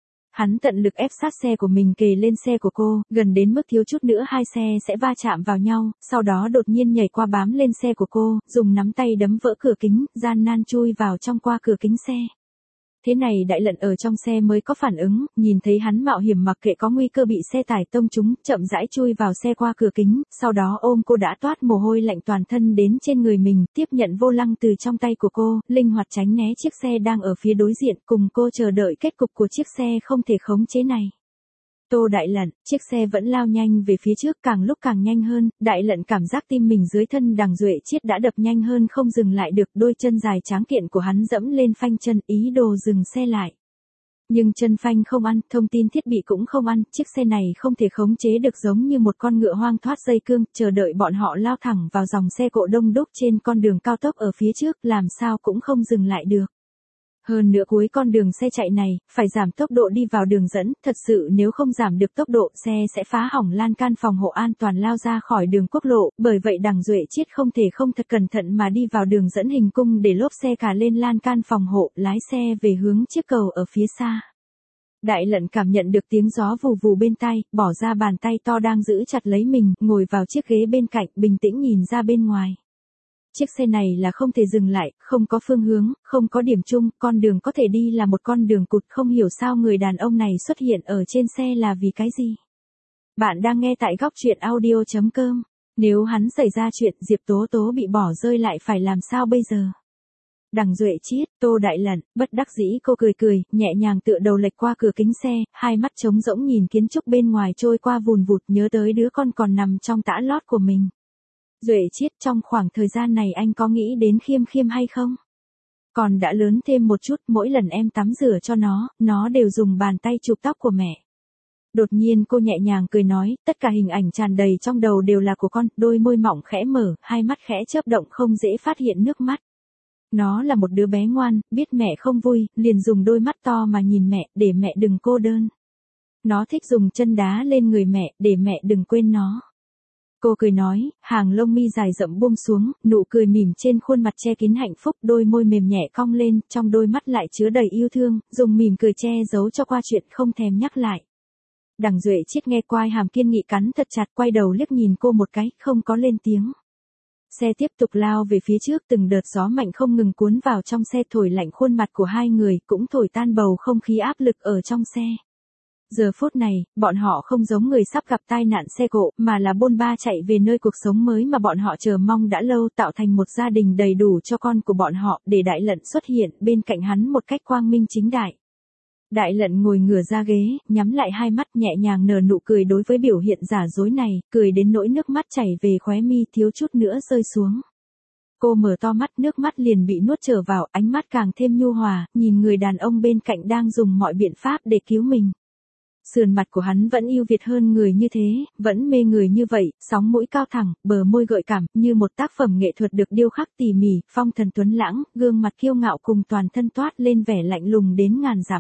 Hắn tận lực ép sát xe của mình kề lên xe của cô, gần đến mức thiếu chút nữa hai xe sẽ va chạm vào nhau, sau đó đột nhiên nhảy qua bám lên xe của cô, dùng nắm tay đấm vỡ cửa kính, gian nan chui vào trong qua cửa kính xe. Thế này Đại Lận ở trong xe mới có phản ứng, nhìn thấy hắn mạo hiểm mặc kệ có nguy cơ bị xe tải tông trúng, chậm rãi chui vào xe qua cửa kính, sau đó ôm cô đã toát mồ hôi lạnh toàn thân đến trên người mình, tiếp nhận vô lăng từ trong tay của cô, linh hoạt tránh né chiếc xe đang ở phía đối diện, cùng cô chờ đợi kết cục của chiếc xe không thể khống chế này. Tô Đại Lận, chiếc xe vẫn lao nhanh về phía trước, càng lúc càng nhanh hơn, Đại Lận cảm giác tim mình dưới thân Đằng Duệ Chiết đã đập nhanh hơn không dừng lại được, đôi chân dài tráng kiện của hắn dẫm lên phanh chân, ý đồ dừng xe lại. Nhưng chân phanh không ăn, thông tin thiết bị cũng không ăn, chiếc xe này không thể khống chế được, giống như một con ngựa hoang thoát dây cương, chờ đợi bọn họ lao thẳng vào dòng xe cộ đông đúc trên con đường cao tốc ở phía trước, làm sao cũng không dừng lại được. Hơn nữa cuối con đường xe chạy này, phải giảm tốc độ đi vào đường dẫn, thật sự nếu không giảm được tốc độ, xe sẽ phá hỏng lan can phòng hộ an toàn lao ra khỏi đường quốc lộ, bởi vậy Đằng Duệ Chiết không thể không thật cẩn thận mà đi vào đường dẫn hình cung để lốp xe cả lên lan can phòng hộ, lái xe về hướng chiếc cầu ở phía xa. Đại Lận cảm nhận được tiếng gió vù vù bên tai, bỏ ra bàn tay to đang giữ chặt lấy mình, ngồi vào chiếc ghế bên cạnh, bình tĩnh nhìn ra bên ngoài. Chiếc xe này là không thể dừng lại, không có phương hướng, không có điểm chung, con đường có thể đi là một con đường cụt, không hiểu sao người đàn ông này xuất hiện ở trên xe là vì cái gì. Bạn đang nghe tại góc truyện audio.com. Nếu hắn xảy ra chuyện Diệp Tố Tố bị bỏ rơi lại phải làm sao bây giờ? Đằng Duệ Chiết, Tô Đại Lận, bất đắc dĩ cô cười cười, nhẹ nhàng tựa đầu lệch qua cửa kính xe, hai mắt trống rỗng nhìn kiến trúc bên ngoài trôi qua vùn vụt, nhớ tới đứa con còn nằm trong tã lót của mình. Duệ Chiết, trong khoảng thời gian này anh có nghĩ đến Khiêm Khiêm hay không? Còn đã lớn thêm một chút, mỗi lần em tắm rửa cho nó đều dùng bàn tay chụp tóc của mẹ. Đột nhiên cô nhẹ nhàng cười nói, tất cả hình ảnh tràn đầy trong đầu đều là của con, đôi môi mỏng khẽ mở, hai mắt khẽ chớp động không dễ phát hiện nước mắt. Nó là một đứa bé ngoan, biết mẹ không vui, liền dùng đôi mắt to mà nhìn mẹ, để mẹ đừng cô đơn. Nó thích dùng chân đá lên người mẹ, để mẹ đừng quên nó. Cô cười nói, hàng lông mi dài rậm buông xuống, nụ cười mỉm trên khuôn mặt che kín hạnh phúc, đôi môi mềm nhẹ cong lên, trong đôi mắt lại chứa đầy yêu thương, dùng mỉm cười che giấu cho qua chuyện không thèm nhắc lại. Đằng Duệ Chiết nghe quai hàm kiên nghị cắn thật chặt, quay đầu liếc nhìn cô một cái, không có lên tiếng. Xe tiếp tục lao về phía trước, từng đợt gió mạnh không ngừng cuốn vào trong xe thổi lạnh khuôn mặt của hai người, cũng thổi tan bầu không khí áp lực ở trong xe. Giờ phút này, bọn họ không giống người sắp gặp tai nạn xe cộ, mà là bôn ba chạy về nơi cuộc sống mới mà bọn họ chờ mong đã lâu, tạo thành một gia đình đầy đủ cho con của bọn họ, để Đại Lận xuất hiện bên cạnh hắn một cách quang minh chính đại. Đại Lận ngồi ngửa ra ghế, nhắm lại hai mắt nhẹ nhàng nở nụ cười đối với biểu hiện giả dối này, cười đến nỗi nước mắt chảy về khóe mi thiếu chút nữa rơi xuống. Cô mở to mắt, nước mắt liền bị nuốt trở vào, ánh mắt càng thêm nhu hòa, nhìn người đàn ông bên cạnh đang dùng mọi biện pháp để cứu mình. Sườn mặt của hắn vẫn ưu việt hơn người như thế, vẫn mê người như vậy, sóng mũi cao thẳng, bờ môi gợi cảm, như một tác phẩm nghệ thuật được điêu khắc tỉ mỉ, phong thần tuấn lãng, gương mặt kiêu ngạo cùng toàn thân toát lên vẻ lạnh lùng đến ngàn dặm.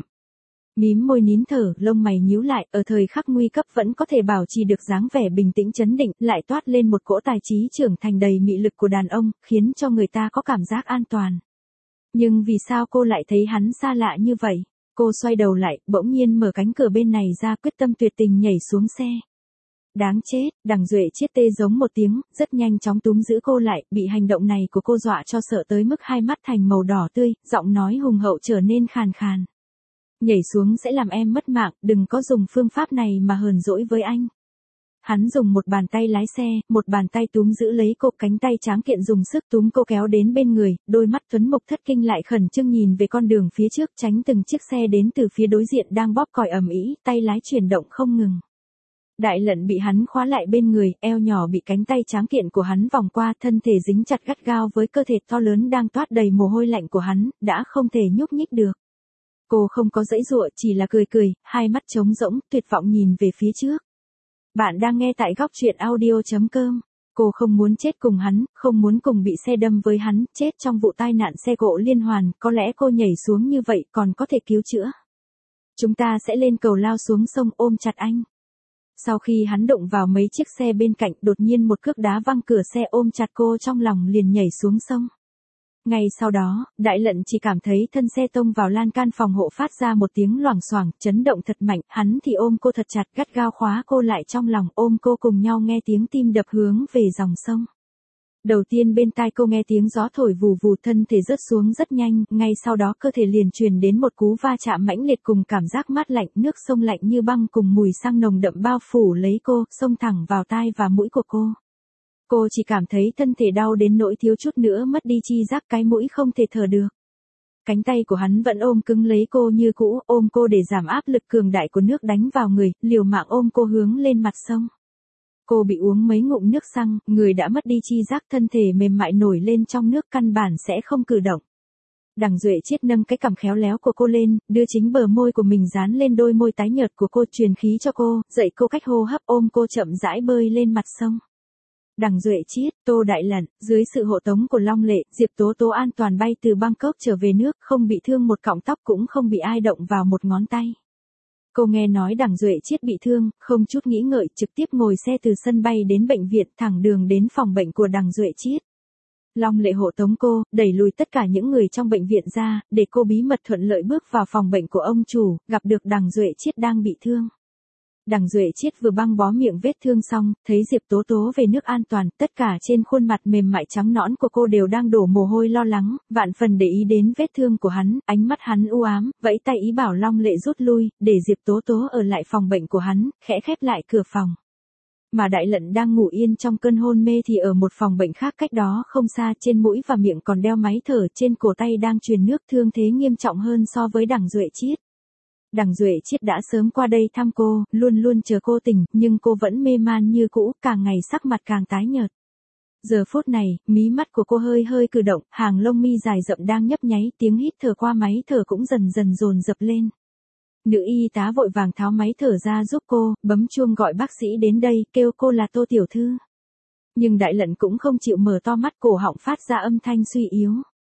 Mím môi nín thở, lông mày nhíu lại, ở thời khắc nguy cấp vẫn có thể bảo trì được dáng vẻ bình tĩnh trấn định, lại toát lên một cỗ tài trí trưởng thành đầy mị lực của đàn ông, khiến cho người ta có cảm giác an toàn. Nhưng vì sao cô lại thấy hắn xa lạ như vậy? Cô xoay đầu lại, bỗng nhiên mở cánh cửa bên này ra, quyết tâm tuyệt tình nhảy xuống xe. Đáng chết, Đằng Duệ Chiết tê giống một tiếng, rất nhanh chóng túm giữ cô lại, bị hành động này của cô dọa cho sợ tới mức hai mắt thành màu đỏ tươi, giọng nói hùng hậu trở nên khàn khàn. Nhảy xuống sẽ làm em mất mạng, đừng có dùng phương pháp này mà hờn dỗi với anh. Hắn dùng một bàn tay lái xe, một bàn tay túm giữ lấy cô, cánh tay tráng kiện dùng sức túm cô kéo đến bên người, đôi mắt tuấn mục thất kinh lại khẩn trương nhìn về con đường phía trước, tránh từng chiếc xe đến từ phía đối diện đang bóp còi ầm ĩ, tay lái chuyển động không ngừng. Đại Lận bị hắn khóa lại bên người, eo nhỏ bị cánh tay tráng kiện của hắn vòng qua, thân thể dính chặt gắt gao với cơ thể to lớn đang toát đầy mồ hôi lạnh của hắn, đã không thể nhúc nhích được. Cô không có giãy giụa, chỉ là cười cười, hai mắt trống rỗng, tuyệt vọng nhìn về phía trước. Bạn đang nghe tại góc truyện audio.com. Cô không muốn chết cùng hắn, không muốn cùng bị xe đâm với hắn, chết trong vụ tai nạn xe cộ liên hoàn, có lẽ cô nhảy xuống như vậy còn có thể cứu chữa. Chúng ta sẽ lên cầu lao xuống sông ôm chặt anh. Sau khi hắn động vào mấy chiếc xe bên cạnh, đột nhiên một cước đá văng cửa xe ôm chặt cô trong lòng liền nhảy xuống sông. Ngay sau đó, Đại Lận chỉ cảm thấy thân xe tông vào lan can phòng hộ phát ra một tiếng loảng xoảng, chấn động thật mạnh, hắn thì ôm cô thật chặt, gắt gao khóa cô lại trong lòng, ôm cô cùng nhau nghe tiếng tim đập hướng về dòng sông. Đầu tiên bên tai cô nghe tiếng gió thổi vù vù, thân thể rớt xuống rất nhanh, ngay sau đó cơ thể liền truyền đến một cú va chạm mãnh liệt cùng cảm giác mát lạnh, nước sông lạnh như băng cùng mùi xăng nồng đậm bao phủ lấy cô, xông thẳng vào tai và mũi của cô. Cô chỉ cảm thấy thân thể đau đến nỗi thiếu chút nữa mất đi chi giác, cái mũi không thể thở được. Cánh tay của hắn vẫn ôm cứng lấy cô như cũ, ôm cô để giảm áp lực cường đại của nước đánh vào người, liều mạng ôm cô hướng lên mặt sông. Cô bị uống mấy ngụm nước xăng, người đã mất đi chi giác, thân thể mềm mại nổi lên trong nước, căn bản sẽ không cử động. Đằng Duệ Chiết nâng cái cằm khéo léo của cô lên, đưa chính bờ môi của mình dán lên đôi môi tái nhợt của cô, truyền khí cho cô, dạy cô cách hô hấp, ôm cô chậm rãi bơi lên mặt sông. Đằng Duệ Chiết, Tô Đại Lận, dưới sự hộ tống của Long Lệ, Diệp Tố Tố an toàn bay từ Bangkok trở về nước, không bị thương một cọng tóc, cũng không bị ai động vào một ngón tay. Cô nghe nói Đằng Duệ Chiết bị thương, không chút nghĩ ngợi, trực tiếp ngồi xe từ sân bay đến bệnh viện, thẳng đường đến phòng bệnh của Đằng Duệ Chiết. Long Lệ hộ tống cô, đẩy lùi tất cả những người trong bệnh viện ra, để cô bí mật thuận lợi bước vào phòng bệnh của ông chủ, gặp được Đằng Duệ Chiết đang bị thương. Đằng Duệ Chiết vừa băng bó miệng vết thương xong, thấy Diệp Tố Tố về nước an toàn, tất cả trên khuôn mặt mềm mại trắng nõn của cô đều đang đổ mồ hôi lo lắng, vạn phần để ý đến vết thương của hắn, ánh mắt hắn u ám, vẫy tay ý bảo Long Lệ rút lui, để Diệp Tố Tố ở lại phòng bệnh của hắn, khẽ khép lại cửa phòng. Mà Đại Lận đang ngủ yên trong cơn hôn mê thì ở một phòng bệnh khác cách đó không xa, trên mũi và miệng còn đeo máy thở, trên cổ tay đang truyền nước, thương thế nghiêm trọng hơn so với Đằng Duệ Chiết. Đằng Duệ Chiết đã sớm qua đây thăm cô, luôn luôn chờ cô tỉnh, nhưng cô vẫn mê man như cũ, càng ngày sắc mặt càng tái nhợt. Giờ phút này, mí mắt của cô hơi hơi cử động, hàng lông mi dài rậm đang nhấp nháy, tiếng hít thở qua máy thở cũng dần dần dồn dập lên. Nữ y tá vội vàng tháo máy thở ra giúp cô, bấm chuông gọi bác sĩ đến đây, kêu cô là Tô tiểu thư. Nhưng Đại Lận cũng không chịu mở to mắt, cổ họng phát ra âm thanh suy yếu.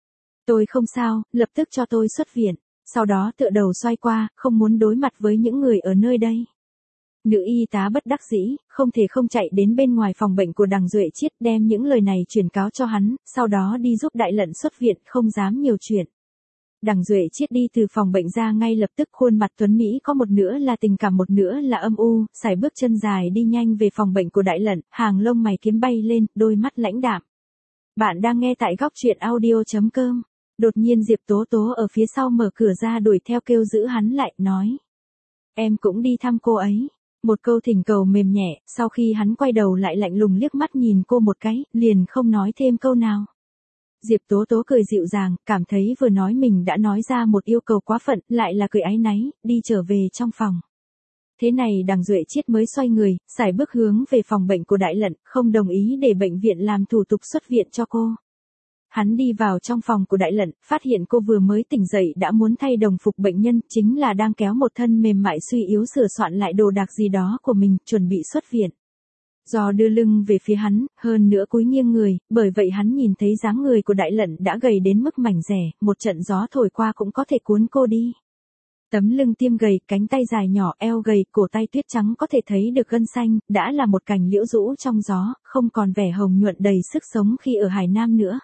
Tôi không sao, lập tức cho tôi xuất viện. Sau đó tựa đầu xoay qua, không muốn đối mặt với những người ở nơi đây. Nữ y tá bất đắc dĩ, không thể không chạy đến bên ngoài phòng bệnh của Đằng Duệ Chiết, đem những lời này truyền cáo cho hắn, sau đó đi giúp Đại Lận xuất viện, không dám nhiều chuyện. Đằng Duệ Chiết đi từ phòng bệnh ra ngay lập tức, khuôn mặt tuấn Mỹ có một nửa là tình cảm một nửa là âm u, sải bước chân dài đi nhanh về phòng bệnh của Đại Lận, hàng lông mày kiếm bay lên, đôi mắt lãnh đạm. Bạn đang nghe tại góc truyện audio.com. Đột nhiên Diệp Tố Tố ở phía sau mở cửa ra đuổi theo kêu giữ hắn lại, nói. Em cũng đi thăm cô ấy. Một câu thỉnh cầu mềm nhẹ, sau khi hắn quay đầu lại lạnh lùng liếc mắt nhìn cô một cái, liền không nói thêm câu nào. Diệp Tố Tố cười dịu dàng, cảm thấy vừa nói mình đã nói ra một yêu cầu quá phận, lại là cười áy náy, đi trở về trong phòng. Thế này Đằng Duệ Chiết mới xoay người, sải bước hướng về phòng bệnh của Đại Lận, không đồng ý để bệnh viện làm thủ tục xuất viện cho cô. Hắn đi vào trong phòng của Đại Lận, phát hiện cô vừa mới tỉnh dậy đã muốn thay đồng phục bệnh nhân, chính là đang kéo một thân mềm mại suy yếu sửa soạn lại đồ đạc gì đó của mình, chuẩn bị xuất viện. Do đưa lưng về phía hắn, hơn nữa cúi nghiêng người, bởi vậy hắn nhìn thấy dáng người của Đại Lận đã gầy đến mức mảnh rẻ, một trận gió thổi qua cũng có thể cuốn cô đi. Tấm lưng tiêm gầy, cánh tay dài nhỏ, eo gầy, cổ tay tuyết trắng có thể thấy được gân xanh, đã là một cành liễu rũ trong gió, không còn vẻ hồng nhuận đầy sức sống khi ở Hải Nam nữa.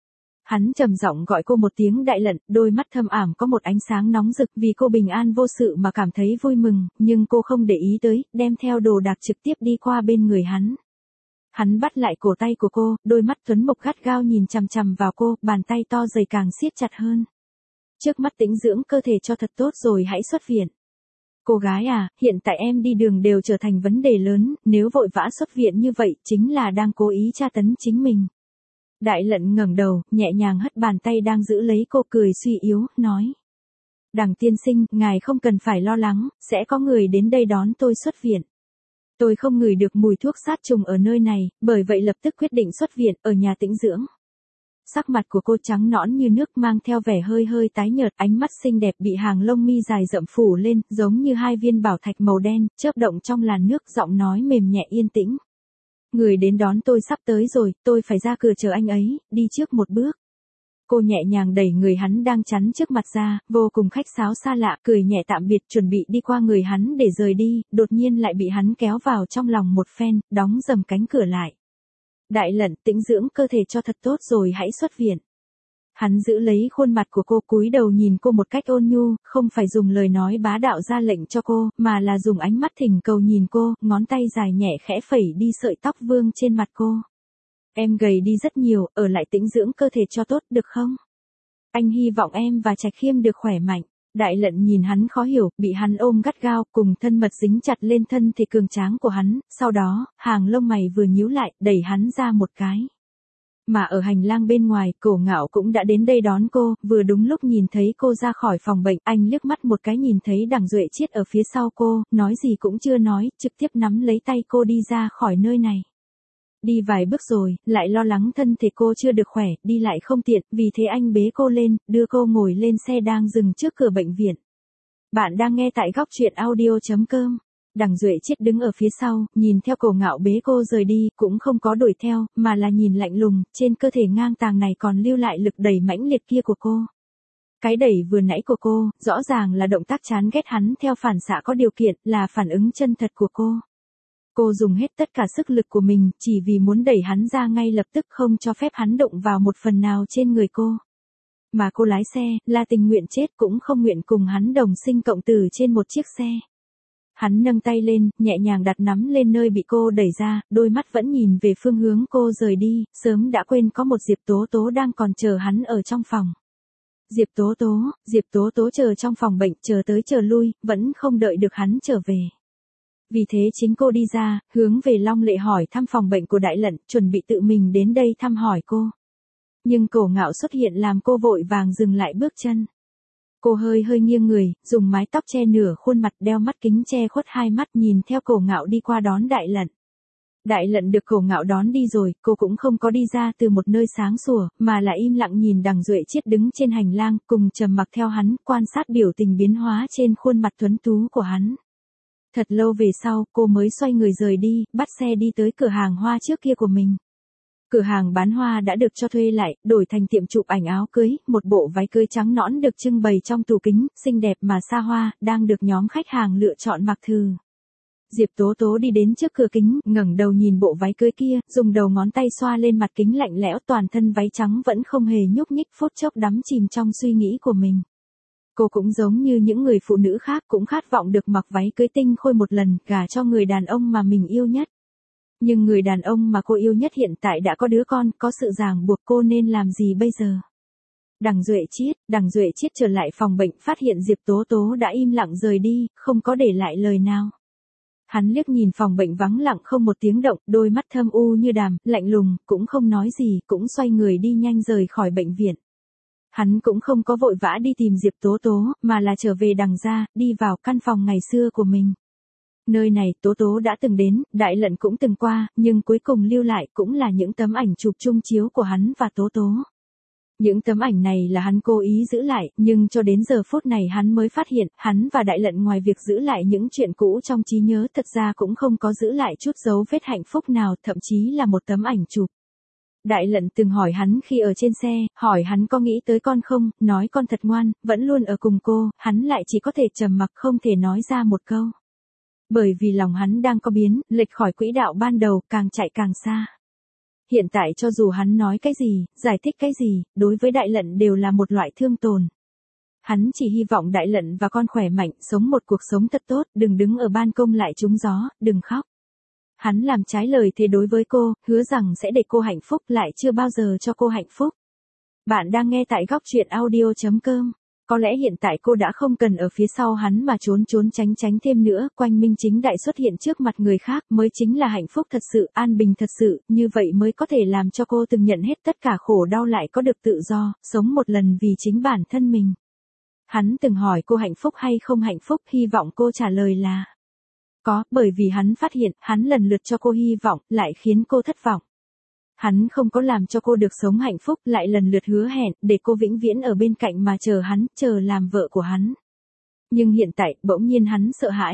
Hắn trầm giọng gọi cô một tiếng Đại Lận, đôi mắt thâm ảm có một ánh sáng nóng rực, vì cô bình an vô sự mà cảm thấy vui mừng, nhưng cô không để ý tới, đem theo đồ đạc trực tiếp đi qua bên người hắn. Hắn bắt lại cổ tay của cô, đôi mắt tuấn mộc gắt gao nhìn chằm chằm vào cô, bàn tay to dày càng siết chặt hơn. Trước mắt tĩnh dưỡng cơ thể cho thật tốt rồi hãy xuất viện. Cô gái à, hiện tại em đi đường đều trở thành vấn đề lớn, nếu vội vã xuất viện như vậy chính là đang cố ý tra tấn chính mình. Đại Lận ngẩng đầu, nhẹ nhàng hất bàn tay đang giữ lấy cô, cười suy yếu, nói. Đằng tiên sinh, ngài không cần phải lo lắng, sẽ có người đến đây đón tôi xuất viện. Tôi không ngửi được mùi thuốc sát trùng ở nơi này, bởi vậy lập tức quyết định xuất viện, ở nhà tĩnh dưỡng. Sắc mặt của cô trắng nõn như nước, mang theo vẻ hơi hơi tái nhợt, ánh mắt xinh đẹp bị hàng lông mi dài rậm phủ lên, giống như hai viên bảo thạch màu đen, chớp động trong làn nước, giọng nói mềm nhẹ yên tĩnh. Người đến đón tôi sắp tới rồi, tôi phải ra cửa chờ anh ấy, đi trước một bước. Cô nhẹ nhàng đẩy người hắn đang chắn trước mặt ra, vô cùng khách sáo xa lạ, cười nhẹ tạm biệt, chuẩn bị đi qua người hắn để rời đi, đột nhiên lại bị hắn kéo vào trong lòng một phen, đóng dầm cánh cửa lại. Đại Lận, tĩnh dưỡng cơ thể cho thật tốt rồi hãy xuất viện. Hắn giữ lấy khuôn mặt của cô, cúi đầu nhìn cô một cách ôn nhu, không phải dùng lời nói bá đạo ra lệnh cho cô, mà là dùng ánh mắt thỉnh cầu nhìn cô, ngón tay dài nhẹ khẽ phẩy đi sợi tóc vương trên mặt cô. Em gầy đi rất nhiều, ở lại tĩnh dưỡng cơ thể cho tốt được không? Anh hy vọng em và Trạch Khiêm được khỏe mạnh. Đại Lận nhìn hắn khó hiểu, bị hắn ôm gắt gao, cùng thân mật dính chặt lên thân thể cường tráng của hắn, sau đó, hàng lông mày vừa nhíu lại, đẩy hắn ra một cái. Mà ở hành lang bên ngoài, Cổ Ngạo cũng đã đến đây đón cô, vừa đúng lúc nhìn thấy cô ra khỏi phòng bệnh, anh liếc mắt một cái nhìn thấy Đằng Duệ Chiết ở phía sau cô, nói gì cũng chưa nói, trực tiếp nắm lấy tay cô đi ra khỏi nơi này. Đi vài bước rồi, lại lo lắng thân thể cô chưa được khỏe, đi lại không tiện, vì thế anh bế cô lên, đưa cô ngồi lên xe đang dừng trước cửa bệnh viện. Bạn đang nghe tại góc truyện audio.com. Đằng Duệ Chiết đứng ở phía sau, nhìn theo Cổ Ngạo bế cô rời đi, cũng không có đuổi theo, mà là nhìn lạnh lùng, trên cơ thể ngang tàng này còn lưu lại lực đẩy mãnh liệt kia của cô. Cái đẩy vừa nãy của cô, rõ ràng là động tác chán ghét hắn theo phản xạ có điều kiện, là phản ứng chân thật của cô. Cô dùng hết tất cả sức lực của mình chỉ vì muốn đẩy hắn ra ngay lập tức, không cho phép hắn động vào một phần nào trên người cô. Mà cô lái xe, là tình nguyện chết cũng không nguyện cùng hắn đồng sinh cộng tử trên một chiếc xe. Hắn nâng tay lên, nhẹ nhàng đặt nắm lên nơi bị cô đẩy ra, đôi mắt vẫn nhìn về phương hướng cô rời đi, sớm đã quên có một Diệp Tố Tố đang còn chờ hắn ở trong phòng. Diệp Tố Tố chờ trong phòng bệnh, chờ tới chờ lui, vẫn không đợi được hắn trở về. Vì thế chính cô đi ra, hướng về Long Lệ hỏi thăm phòng bệnh của Đại Lận, chuẩn bị tự mình đến đây thăm hỏi cô. Nhưng Cổ Ngạo xuất hiện làm cô vội vàng dừng lại bước chân. Cô hơi nghiêng người, dùng mái tóc che nửa khuôn mặt, đeo mắt kính che khuất hai mắt, nhìn theo Cổ Ngạo đi qua đón Đại Lận. Đại Lận được Cổ Ngạo đón đi rồi, cô cũng không có đi ra từ một nơi sáng sủa, mà là im lặng nhìn Đằng Duệ Chiết đứng trên hành lang, cùng trầm mặc theo hắn, quan sát biểu tình biến hóa trên khuôn mặt tuấn tú của hắn. Thật lâu về sau, cô mới xoay người rời đi, bắt xe đi tới cửa hàng hoa trước kia của mình. Cửa hàng bán hoa đã được cho thuê lại, đổi thành tiệm chụp ảnh áo cưới, một bộ váy cưới trắng nõn được trưng bày trong tủ kính, xinh đẹp mà xa hoa, đang được nhóm khách hàng lựa chọn mặc thử. Diệp Tố Tố đi đến trước cửa kính, ngẩng đầu nhìn bộ váy cưới kia, dùng đầu ngón tay xoa lên mặt kính lạnh lẽo, toàn thân váy trắng vẫn không hề nhúc nhích, phút chốc đắm chìm trong suy nghĩ của mình. Cô cũng giống như những người phụ nữ khác, cũng khát vọng được mặc váy cưới tinh khôi một lần, gả cho người đàn ông mà mình yêu nhất. Nhưng người đàn ông mà cô yêu nhất hiện tại đã có đứa con, có sự ràng buộc, cô nên làm gì bây giờ? Đằng Duệ Chiết trở lại phòng bệnh, phát hiện Diệp Tố Tố đã im lặng rời đi, không có để lại lời nào. Hắn liếc nhìn phòng bệnh vắng lặng không một tiếng động, đôi mắt thâm u như đàm, lạnh lùng, cũng không nói gì, cũng xoay người đi nhanh rời khỏi bệnh viện. Hắn cũng không có vội vã đi tìm Diệp Tố Tố, mà là trở về Đằng gia, đi vào căn phòng ngày xưa của mình. Nơi này Tố Tố đã từng đến, Đại Lận cũng từng qua, nhưng cuối cùng lưu lại cũng là những tấm ảnh chụp chung chiếu của hắn và Tố Tố. Những tấm ảnh này là hắn cố ý giữ lại, nhưng cho đến giờ phút này hắn mới phát hiện, hắn và Đại Lận ngoài việc giữ lại những chuyện cũ trong trí nhớ, thật ra cũng không có giữ lại chút dấu vết hạnh phúc nào, thậm chí là một tấm ảnh chụp. Đại Lận từng hỏi hắn khi ở trên xe, hỏi hắn có nghĩ tới con không, nói con thật ngoan, vẫn luôn ở cùng cô, hắn lại chỉ có thể trầm mặc không thể nói ra một câu. Bởi vì lòng hắn đang có biến, lệch khỏi quỹ đạo ban đầu, càng chạy càng xa. Hiện tại cho dù hắn nói cái gì, giải thích cái gì, đối với Đại Lận đều là một loại thương tổn. Hắn chỉ hy vọng Đại Lận và con khỏe mạnh, sống một cuộc sống thật tốt, đừng đứng ở ban công lại trúng gió, đừng khóc. Hắn làm trái lời thề đối với cô, hứa rằng sẽ để cô hạnh phúc, lại chưa bao giờ cho cô hạnh phúc. Bạn đang nghe tại Góc Truyện Audio.com. Có lẽ hiện tại cô đã không cần ở phía sau hắn mà trốn tránh thêm nữa, Quang Minh chính đại xuất hiện trước mặt người khác mới chính là hạnh phúc thật sự, an bình thật sự, như vậy mới có thể làm cho cô từng nhận hết tất cả khổ đau lại có được tự do, sống một lần vì chính bản thân mình. Hắn từng hỏi cô hạnh phúc hay không hạnh phúc, hy vọng cô trả lời là có, bởi vì hắn phát hiện, hắn lần lượt cho cô hy vọng, lại khiến cô thất vọng. Hắn không có làm cho cô được sống hạnh phúc, lại lần lượt hứa hẹn, để cô vĩnh viễn ở bên cạnh mà chờ hắn, chờ làm vợ của hắn. Nhưng hiện tại, bỗng nhiên hắn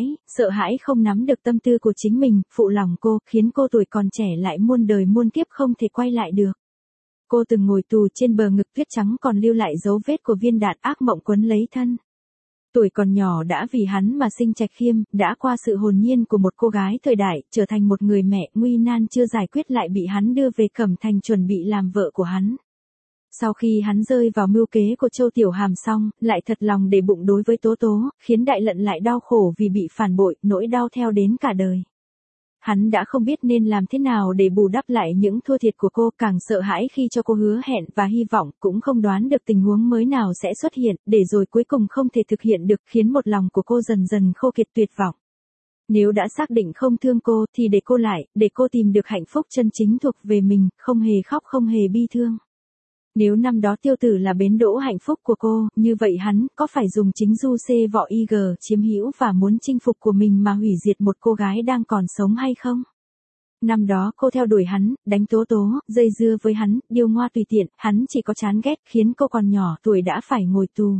sợ hãi không nắm được tâm tư của chính mình, phụ lòng cô, khiến cô tuổi còn trẻ lại muôn đời muôn kiếp không thể quay lại được. Cô từng ngồi tù, trên bờ ngực tuyết trắng còn lưu lại dấu vết của viên đạn, ác mộng quấn lấy thân. Tuổi còn nhỏ đã vì hắn mà sinh trạch khiêm, đã qua sự hồn nhiên của một cô gái thời đại, trở thành một người mẹ, nguy nan chưa giải quyết lại bị hắn đưa về Cẩm Thành chuẩn bị làm vợ của hắn. Sau khi hắn rơi vào mưu kế của Châu Tiểu Hàm xong, lại thật lòng để bụng đối với Tố Tố, khiến Đại Lận lại đau khổ vì bị phản bội, nỗi đau theo đến cả đời. Hắn đã không biết nên làm thế nào để bù đắp lại những thua thiệt của cô, càng sợ hãi khi cho cô hứa hẹn và hy vọng, cũng không đoán được tình huống mới nào sẽ xuất hiện, để rồi cuối cùng không thể thực hiện được, khiến một lòng của cô dần dần khô kiệt tuyệt vọng. Nếu đã xác định không thương cô, thì để cô lại, để cô tìm được hạnh phúc chân chính thuộc về mình, không hề khóc không hề bi thương. Nếu năm đó Tiêu Tử là bến đỗ hạnh phúc của cô, như vậy hắn có phải dùng chính du xê võ IG chiếm hữu và muốn chinh phục của mình mà hủy diệt một cô gái đang còn sống hay không? Năm đó cô theo đuổi hắn, đánh Tố Tố, dây dưa với hắn, điêu ngoa tùy tiện, hắn chỉ có chán ghét, khiến cô còn nhỏ tuổi đã phải ngồi tù.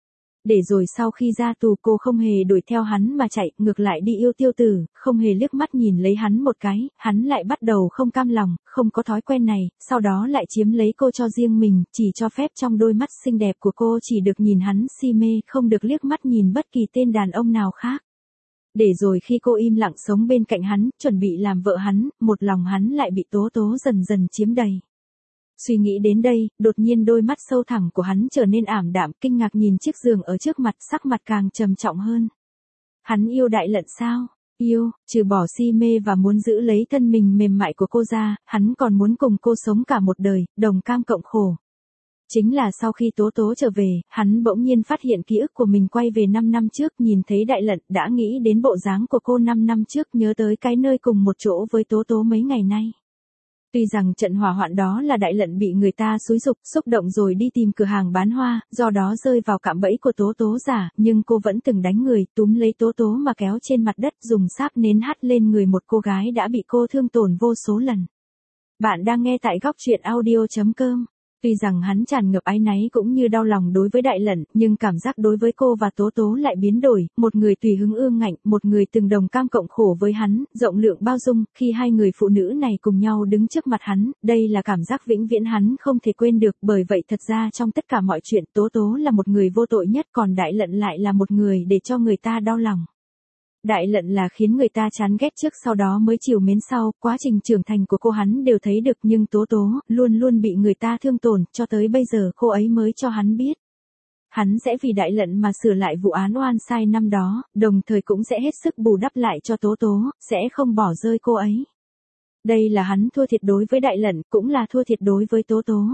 Để rồi sau khi ra tù cô không hề đuổi theo hắn mà chạy, ngược lại đi yêu Tiêu Tử, không hề liếc mắt nhìn lấy hắn một cái, hắn lại bắt đầu không cam lòng, không có thói quen này, sau đó lại chiếm lấy cô cho riêng mình, chỉ cho phép trong đôi mắt xinh đẹp của cô chỉ được nhìn hắn si mê, không được liếc mắt nhìn bất kỳ tên đàn ông nào khác. Để rồi khi cô im lặng sống bên cạnh hắn, chuẩn bị làm vợ hắn, một lòng hắn lại bị Tố Tố dần dần chiếm đầy. Suy nghĩ đến đây, đột nhiên đôi mắt sâu thẳm của hắn trở nên ảm đạm, kinh ngạc nhìn chiếc giường ở trước mặt, sắc mặt càng trầm trọng hơn. Hắn yêu Đại Lận sao? Yêu, trừ bỏ si mê và muốn giữ lấy thân mình mềm mại của cô ra, hắn còn muốn cùng cô sống cả một đời, đồng cam cộng khổ. Chính là sau khi Tố Tố trở về, hắn bỗng nhiên phát hiện ký ức của mình quay về 5 năm trước, nhìn thấy Đại Lận, đã nghĩ đến bộ dáng của cô 5 năm trước, nhớ tới cái nơi cùng một chỗ với Tố Tố mấy ngày nay. Tuy rằng trận hỏa hoạn đó là Đại Lận bị người ta xúi giục, xúc động rồi đi tìm cửa hàng bán hoa, do đó rơi vào cạm bẫy của Tố Tố giả, nhưng cô vẫn từng đánh người, túm lấy Tố Tố mà kéo trên mặt đất, dùng sáp nến hắt lên người một cô gái đã bị cô thương tổn vô số lần. Bạn đang nghe tại góc truyện audio.com. Tuy rằng hắn tràn ngập áy náy cũng như đau lòng đối với Đại Lận, nhưng cảm giác đối với cô và Tố Tố lại biến đổi, một người tùy hứng ương ngạnh, một người từng đồng cam cộng khổ với hắn, rộng lượng bao dung, khi hai người phụ nữ này cùng nhau đứng trước mặt hắn, đây là cảm giác vĩnh viễn hắn không thể quên được, bởi vậy thật ra trong tất cả mọi chuyện Tố Tố là một người vô tội nhất, còn Đại Lận lại là một người để cho người ta đau lòng. Đại Lận là khiến người ta chán ghét trước sau đó mới chiều mến sau, quá trình trưởng thành của cô hắn đều thấy được, nhưng Tố Tố luôn luôn bị người ta thương tổn, cho tới bây giờ cô ấy mới cho hắn biết. Hắn sẽ vì Đại Lận mà sửa lại vụ án oan sai năm đó, đồng thời cũng sẽ hết sức bù đắp lại cho Tố Tố, sẽ không bỏ rơi cô ấy. Đây là hắn thua thiệt đối với Đại Lận, cũng là thua thiệt đối với Tố Tố.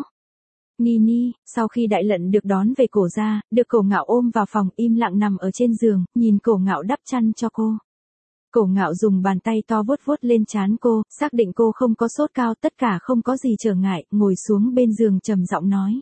Nini, sau khi Đại Lận được đón về Cổ ra, được Cổ Ngạo ôm vào phòng, im lặng nằm ở trên giường, nhìn Cổ Ngạo đắp chăn cho cô. Cổ Ngạo dùng bàn tay to vuốt vuốt lên trán cô, xác định cô không có sốt cao, tất cả không có gì trở ngại, ngồi xuống bên giường trầm giọng nói.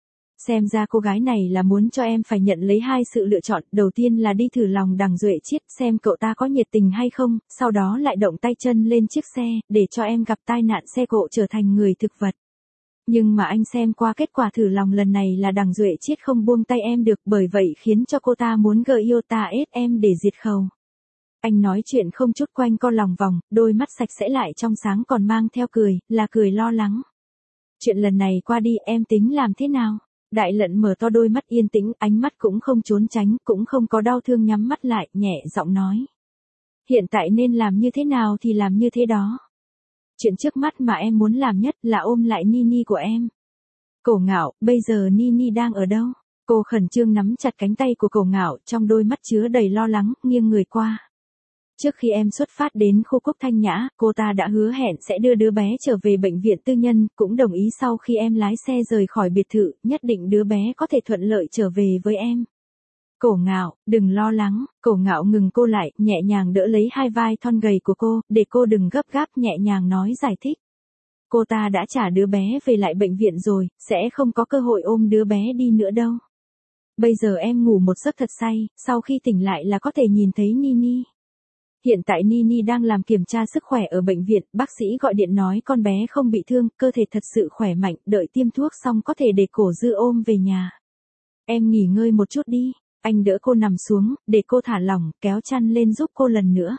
Xem ra cô gái này là muốn cho em phải nhận lấy hai sự lựa chọn, đầu tiên là đi thử lòng Đằng Duệ Chiết xem cậu ta có nhiệt tình hay không, sau đó lại động tay chân lên chiếc xe, để cho em gặp tai nạn xe cộ trở thành người thực vật. Nhưng mà anh xem qua kết quả thử lòng lần này là Đằng Duệ Chiết không buông tay em được, bởi vậy khiến cho cô ta muốn gợi yêu ta ết em để diệt khẩu. Anh nói chuyện không chút quanh co lòng vòng, đôi mắt sạch sẽ lại trong sáng còn mang theo cười, là cười lo lắng. Chuyện lần này qua đi em tính làm thế nào? Đại Lận mở to đôi mắt yên tĩnh, ánh mắt cũng không trốn tránh, cũng không có đau thương, nhắm mắt lại, nhẹ giọng nói. Hiện tại nên làm như thế nào thì làm như thế đó. Chuyện trước mắt mà em muốn làm nhất là ôm lại Nini của em. Cổ Ngạo, bây giờ Nini đang ở đâu? Cô khẩn trương nắm chặt cánh tay của Cổ Ngạo, trong đôi mắt chứa đầy lo lắng, nghiêng người qua. Trước khi em xuất phát đến khu Cúc Thanh Nhã, cô ta đã hứa hẹn sẽ đưa đứa bé trở về bệnh viện tư nhân, cũng đồng ý sau khi em lái xe rời khỏi biệt thự, nhất định đứa bé có thể thuận lợi trở về với em. Cổ Ngạo, đừng lo lắng. Cổ Ngạo ngừng cô lại, nhẹ nhàng đỡ lấy hai vai thon gầy của cô, để cô đừng gấp gáp, nhẹ nhàng nói giải thích. Cô ta đã trả đứa bé về lại bệnh viện rồi, sẽ không có cơ hội ôm đứa bé đi nữa đâu. Bây giờ em ngủ một giấc thật say, sau khi tỉnh lại là có thể nhìn thấy Nini. Hiện tại Nini đang làm kiểm tra sức khỏe ở bệnh viện, bác sĩ gọi điện nói con bé không bị thương, cơ thể thật sự khỏe mạnh, đợi tiêm thuốc xong có thể để Cổ Dư ôm về nhà. Em nghỉ ngơi một chút đi. Anh đỡ cô nằm xuống, để cô thả lỏng, kéo chăn lên giúp cô lần nữa.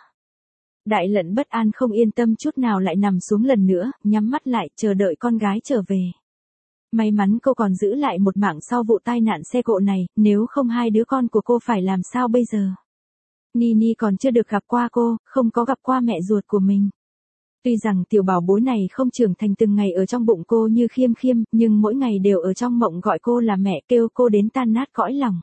Đại Lận bất an không yên tâm chút nào lại nằm xuống lần nữa, nhắm mắt lại, chờ đợi con gái trở về. May mắn cô còn giữ lại một mạng sau vụ tai nạn xe cộ này, nếu không hai đứa con của cô phải làm sao bây giờ? Nini còn chưa được gặp qua cô, không có gặp qua mẹ ruột của mình. Tuy rằng tiểu bảo bối này không trưởng thành từng ngày ở trong bụng cô như Khiêm Khiêm, nhưng mỗi ngày đều ở trong mộng gọi cô là mẹ, kêu cô đến tan nát cõi lòng.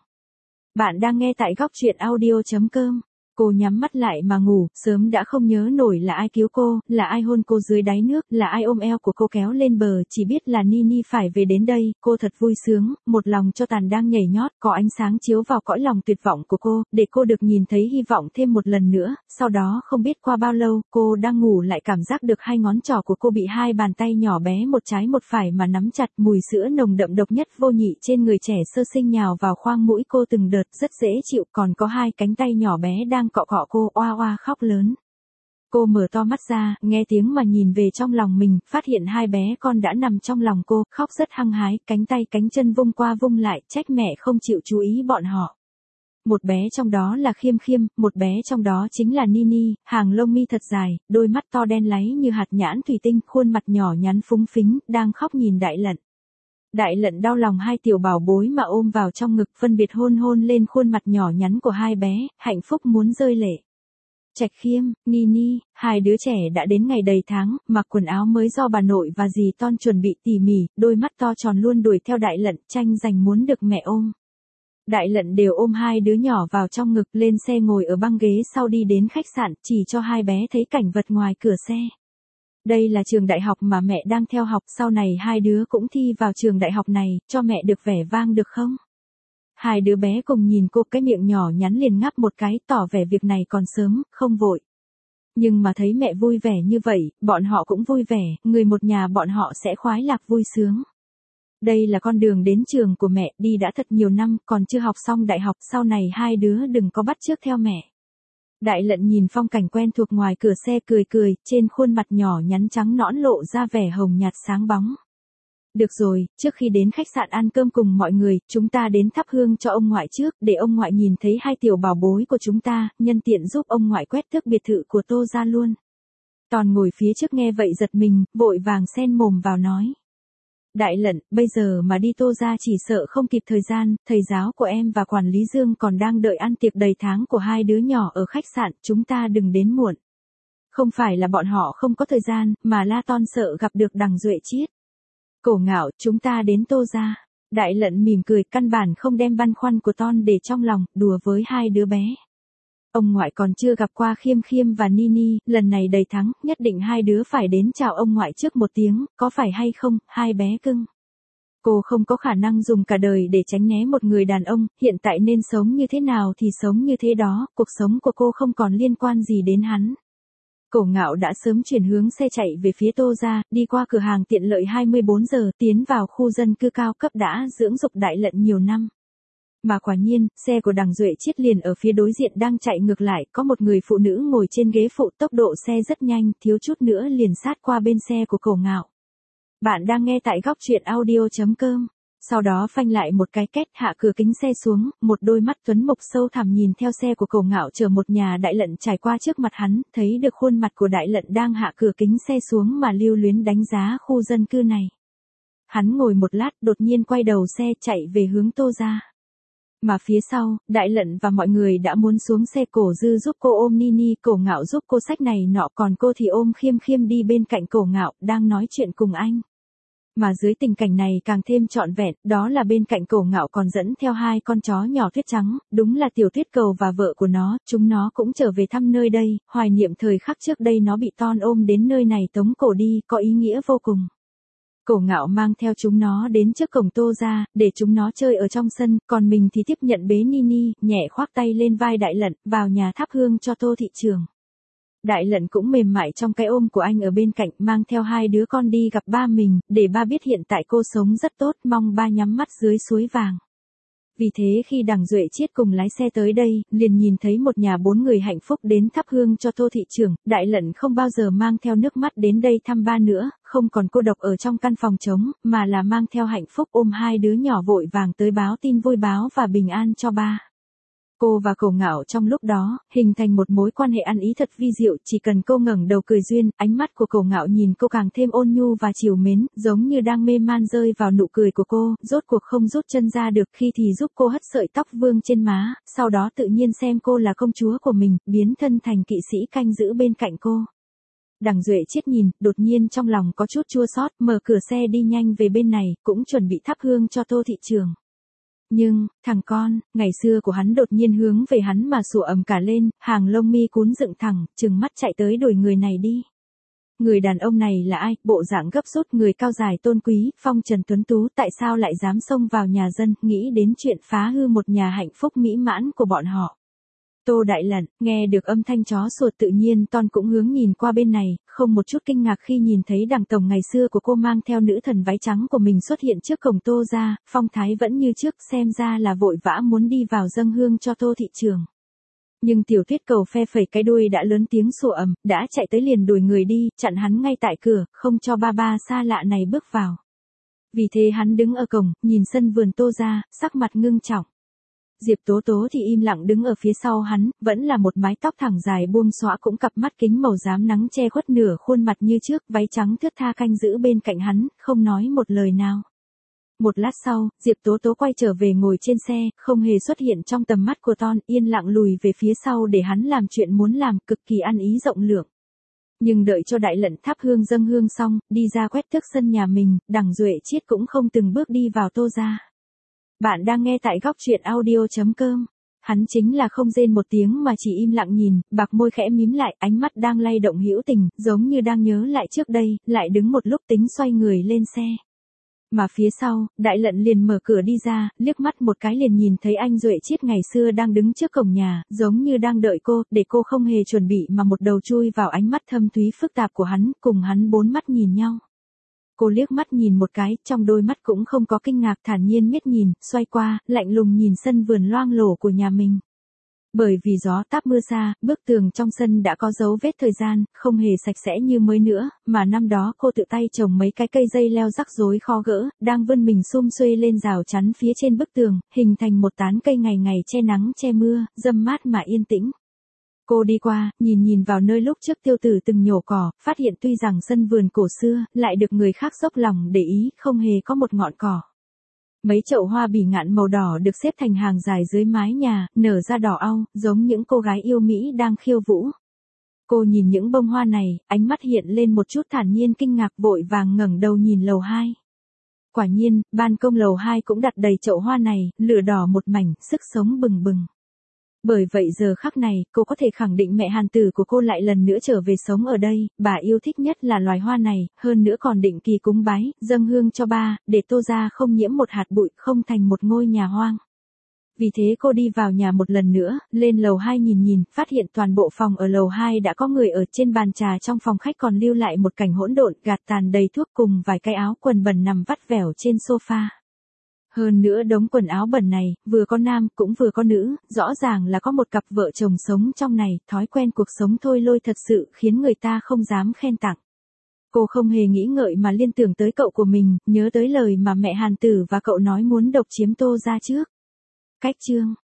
Bạn đang nghe tại góc truyện audio.com. Cô nhắm mắt lại mà ngủ, sớm đã không nhớ nổi là ai cứu cô, là ai hôn cô dưới đáy nước, là ai ôm eo của cô kéo lên bờ, chỉ biết là Nini phải về đến đây, cô thật vui sướng, một lòng cho tàn đang nhảy nhót, có ánh sáng chiếu vào cõi lòng tuyệt vọng của cô, để cô được nhìn thấy hy vọng thêm một lần nữa, sau đó không biết qua bao lâu, cô đang ngủ lại cảm giác được hai ngón trỏ của cô bị hai bàn tay nhỏ bé một trái một phải mà nắm chặt, mùi sữa nồng đậm độc nhất vô nhị trên người trẻ sơ sinh nhào vào khoang mũi cô từng đợt, rất dễ chịu, còn có hai cánh tay nhỏ bé đang cọ cọ cô, oa oa khóc lớn. Cô mở to mắt ra, nghe tiếng mà nhìn về trong lòng mình, phát hiện hai bé con đã nằm trong lòng cô, khóc rất hăng hái, cánh tay cánh chân vung qua vung lại, trách mẹ không chịu chú ý bọn họ. Một bé trong đó là Khiêm Khiêm, một bé trong đó chính là Nini, hàng lông mi thật dài, đôi mắt to đen láy như hạt nhãn thủy tinh, khuôn mặt nhỏ nhắn phúng phính, đang khóc nhìn Đại Lận. Đại Lận đau lòng hai tiểu bảo bối mà ôm vào trong ngực, phân biệt hôn hôn lên khuôn mặt nhỏ nhắn của hai bé, hạnh phúc muốn rơi lệ. Trạch Khiêm, Nini, hai đứa trẻ đã đến ngày đầy tháng, mặc quần áo mới do bà nội và dì Ton chuẩn bị tỉ mỉ, đôi mắt to tròn luôn đuổi theo Đại Lận, tranh giành muốn được mẹ ôm. Đại Lận đều ôm hai đứa nhỏ vào trong ngực, lên xe ngồi ở băng ghế sau đi đến khách sạn, chỉ cho hai bé thấy cảnh vật ngoài cửa xe. Đây là trường đại học mà mẹ đang theo học, sau này hai đứa cũng thi vào trường đại học này, cho mẹ được vẻ vang được không? Hai đứa bé cùng nhìn cô, cái miệng nhỏ nhắn liền ngáp một cái, tỏ vẻ việc này còn sớm, không vội. Nhưng mà thấy mẹ vui vẻ như vậy, bọn họ cũng vui vẻ, người một nhà bọn họ sẽ khoái lạc vui sướng. Đây là con đường đến trường của mẹ, đi đã thật nhiều năm, còn chưa học xong đại học, sau này hai đứa đừng có bắt chước theo mẹ. Đại Lận nhìn phong cảnh quen thuộc ngoài cửa xe cười cười, trên khuôn mặt nhỏ nhắn trắng nõn lộ ra vẻ hồng nhạt sáng bóng. Được rồi, trước khi đến khách sạn ăn cơm cùng mọi người, chúng ta đến thắp hương cho ông ngoại trước, để ông ngoại nhìn thấy hai tiểu bảo bối của chúng ta, nhân tiện giúp ông ngoại quét tước biệt thự của Tô gia luôn. Toàn ngồi phía trước nghe vậy giật mình, vội vàng xen mồm vào nói. Đại Lận, bây giờ mà đi Tô gia chỉ sợ không kịp thời gian, thầy giáo của em và quản lý Dương còn đang đợi ăn tiệc đầy tháng của hai đứa nhỏ ở khách sạn, chúng ta đừng đến muộn. Không phải là bọn họ không có thời gian, mà La Ton sợ gặp được Đằng Duệ Chiết. Cổ Ngạo, chúng ta đến Tô gia. Đại Lận mỉm cười, căn bản không đem băn khoăn của Ton để trong lòng, đùa với hai đứa bé. Ông ngoại còn chưa gặp qua Khiêm Khiêm và Nini, lần này đầy tháng, nhất định hai đứa phải đến chào ông ngoại trước một tiếng, có phải hay không, hai bé cưng? Cô không có khả năng dùng cả đời để tránh né một người đàn ông, hiện tại nên sống như thế nào thì sống như thế đó, cuộc sống của cô không còn liên quan gì đến hắn. Cổ Ngạo đã sớm chuyển hướng xe chạy về phía Tô gia, đi qua cửa hàng tiện lợi 24 giờ, tiến vào khu dân cư cao cấp đã dưỡng dục Đại Lận nhiều năm. Mà quả nhiên, xe của Đằng Duệ Chiết liền ở phía đối diện đang chạy ngược lại, có một người phụ nữ ngồi trên ghế phụ, tốc độ xe rất nhanh, thiếu chút nữa liền sát qua bên xe của Cổ Ngạo. Bạn đang nghe tại góc truyện audio.com. Sau đó phanh lại một cái két, hạ cửa kính xe xuống, một đôi mắt tuấn mục sâu thẳm nhìn theo xe của Cổ Ngạo chở một nhà Đại Lận trải qua trước mặt hắn, thấy được khuôn mặt của Đại Lận đang hạ cửa kính xe xuống mà lưu luyến đánh giá khu dân cư này. Hắn ngồi một lát, đột nhiên quay đầu xe chạy về hướng Tô gia. Mà phía sau, Đại Lận và mọi người đã muốn xuống xe, Cổ Dư giúp cô ôm Nini, Cổ Ngạo giúp cô xách này nọ, còn cô thì ôm Khiêm Khiêm đi bên cạnh Cổ Ngạo, đang nói chuyện cùng anh. Mà dưới tình cảnh này càng thêm trọn vẹn, đó là bên cạnh Cổ Ngạo còn dẫn theo hai con chó nhỏ Tuyết Trắng, đúng là Tiểu Tuyết Cầu và vợ của nó, chúng nó cũng trở về thăm nơi đây, hoài niệm thời khắc trước đây nó bị Ton ôm đến nơi này tống cổ đi, có ý nghĩa vô cùng. Cổ Ngạo mang theo chúng nó đến trước cổng Tô gia, để chúng nó chơi ở trong sân, còn mình thì tiếp nhận bế Nini, nhẹ khoác tay lên vai Đại Lận, vào nhà thắp hương cho Tô thị trường. Đại Lận cũng mềm mại trong cái ôm của anh ở bên cạnh, mang theo hai đứa con đi gặp ba mình, để ba biết hiện tại cô sống rất tốt, mong ba nhắm mắt dưới suối vàng. Vì thế khi Đằng Duệ Chiết cùng lái xe tới đây, liền nhìn thấy một nhà bốn người hạnh phúc đến thắp hương cho Tô thị trưởng, Đại Lận không bao giờ mang theo nước mắt đến đây thăm ba nữa, không còn cô độc ở trong căn phòng trống, mà là mang theo hạnh phúc ôm hai đứa nhỏ vội vàng tới báo tin vui báo và bình an cho ba. Cô và Cổ Ngạo trong lúc đó, hình thành một mối quan hệ ăn ý thật vi diệu, chỉ cần cô ngẩng đầu cười duyên, ánh mắt của Cổ Ngạo nhìn cô càng thêm ôn nhu và trìu mến, giống như đang mê man rơi vào nụ cười của cô, rốt cuộc không rút chân ra được, khi thì giúp cô hất sợi tóc vương trên má, sau đó tự nhiên xem cô là công chúa của mình, biến thân thành kỵ sĩ canh giữ bên cạnh cô. Đằng Duệ Chiết nhìn, đột nhiên trong lòng có chút chua xót, mở cửa xe đi nhanh về bên này, cũng chuẩn bị thắp hương cho Tô thị trường. Nhưng, thằng con, ngày xưa của hắn đột nhiên hướng về hắn mà sủa ầm cả lên, hàng lông mi cún dựng thẳng, trừng mắt chạy tới đuổi người này đi. Người đàn ông này là ai, bộ dạng gấp rút, người cao dài tôn quý, phong trần tuấn tú, tại sao lại dám xông vào nhà dân, nghĩ đến chuyện phá hư một nhà hạnh phúc mỹ mãn của bọn họ. Tô Đại Lận, nghe được âm thanh chó sủa tự nhiên Ton cũng hướng nhìn qua bên này, không một chút kinh ngạc khi nhìn thấy Đằng tổng ngày xưa của cô mang theo nữ thần váy trắng của mình xuất hiện trước cổng Tô gia, phong thái vẫn như trước, xem ra là vội vã muốn đi vào dâng hương cho Tô thị trường. Nhưng Tiểu Tuyết Cầu phe phẩy cái đuôi đã lớn tiếng sủa ầm, đã chạy tới liền đuổi người đi, chặn hắn ngay tại cửa, không cho ba xa lạ này bước vào. Vì thế hắn đứng ở cổng, nhìn sân vườn Tô gia, sắc mặt ngưng trọng. Diệp Tố Tố thì im lặng đứng ở phía sau hắn, vẫn là một mái tóc thẳng dài buông xõa, cũng cặp mắt kính màu rám nắng che khuất nửa khuôn mặt như trước, váy trắng thướt tha canh giữ bên cạnh hắn, không nói một lời nào. Một lát sau, Diệp Tố Tố quay trở về ngồi trên xe, không hề xuất hiện trong tầm mắt của Ton, yên lặng lùi về phía sau để hắn làm chuyện muốn làm, cực kỳ ăn ý rộng lượng. Nhưng đợi cho đại lận thắp hương dâng hương xong, đi ra quét tước sân nhà mình, Đằng Duệ Chiết cũng không từng bước đi vào Tô gia. Bạn đang nghe tại góc truyện audio.com. Hắn chính là không rên một tiếng mà chỉ im lặng nhìn, bạc môi khẽ mím lại, ánh mắt đang lay động hữu tình, giống như đang nhớ lại trước đây, lại đứng một lúc tính xoay người lên xe. Mà phía sau, đại lận liền mở cửa đi ra, liếc mắt một cái liền nhìn thấy anh Duệ Chiết ngày xưa đang đứng trước cổng nhà, giống như đang đợi cô, để cô không hề chuẩn bị mà một đầu chui vào ánh mắt thâm thúy phức tạp của hắn, cùng hắn bốn mắt nhìn nhau. Cô liếc mắt nhìn một cái, trong đôi mắt cũng không có kinh ngạc, thản nhiên miết nhìn, xoay qua, lạnh lùng nhìn sân vườn loang lổ của nhà mình. Bởi vì gió táp mưa xa, bức tường trong sân đã có dấu vết thời gian, không hề sạch sẽ như mới nữa, mà năm đó cô tự tay trồng mấy cái cây dây leo rắc rối khó gỡ, đang vươn mình sum xuê lên rào chắn phía trên bức tường, hình thành một tán cây ngày ngày che nắng che mưa, râm mát mà yên tĩnh. Cô đi qua, nhìn vào nơi lúc trước Tiêu Tử từng nhổ cỏ, phát hiện tuy rằng sân vườn cổ xưa, lại được người khác dốc lòng để ý, không hề có một ngọn cỏ. Mấy chậu hoa bỉ ngạn màu đỏ được xếp thành hàng dài dưới mái nhà, nở ra đỏ au, giống những cô gái yêu Mỹ đang khiêu vũ. Cô nhìn những bông hoa này, ánh mắt hiện lên một chút thản nhiên kinh ngạc, vội vàng ngẩng đầu nhìn lầu 2. Quả nhiên, ban công lầu 2 cũng đặt đầy chậu hoa này, lửa đỏ một mảnh, sức sống bừng bừng. Bởi vậy giờ khắc này, cô có thể khẳng định mẹ Hàn Tử của cô lại lần nữa trở về sống ở đây, bà yêu thích nhất là loài hoa này, hơn nữa còn định kỳ cúng bái, dâng hương cho ba, để Tô gia không nhiễm một hạt bụi, không thành một ngôi nhà hoang. Vì thế cô đi vào nhà một lần nữa, lên lầu 2 nhìn, phát hiện toàn bộ phòng ở lầu 2 đã có người ở, trên bàn trà trong phòng khách còn lưu lại một cảnh hỗn độn, gạt tàn đầy thuốc cùng vài cái áo quần bẩn nằm vắt vẻo trên sofa. Hơn nữa đống quần áo bẩn này, vừa có nam cũng vừa có nữ, rõ ràng là có một cặp vợ chồng sống trong này, thói quen cuộc sống thôi lôi thật sự khiến người ta không dám khen tặng. Cô không hề nghĩ ngợi mà liên tưởng tới cậu của mình, nhớ tới lời mà mẹ Hàn Tử và cậu nói muốn độc chiếm Tô gia trước. Cách chương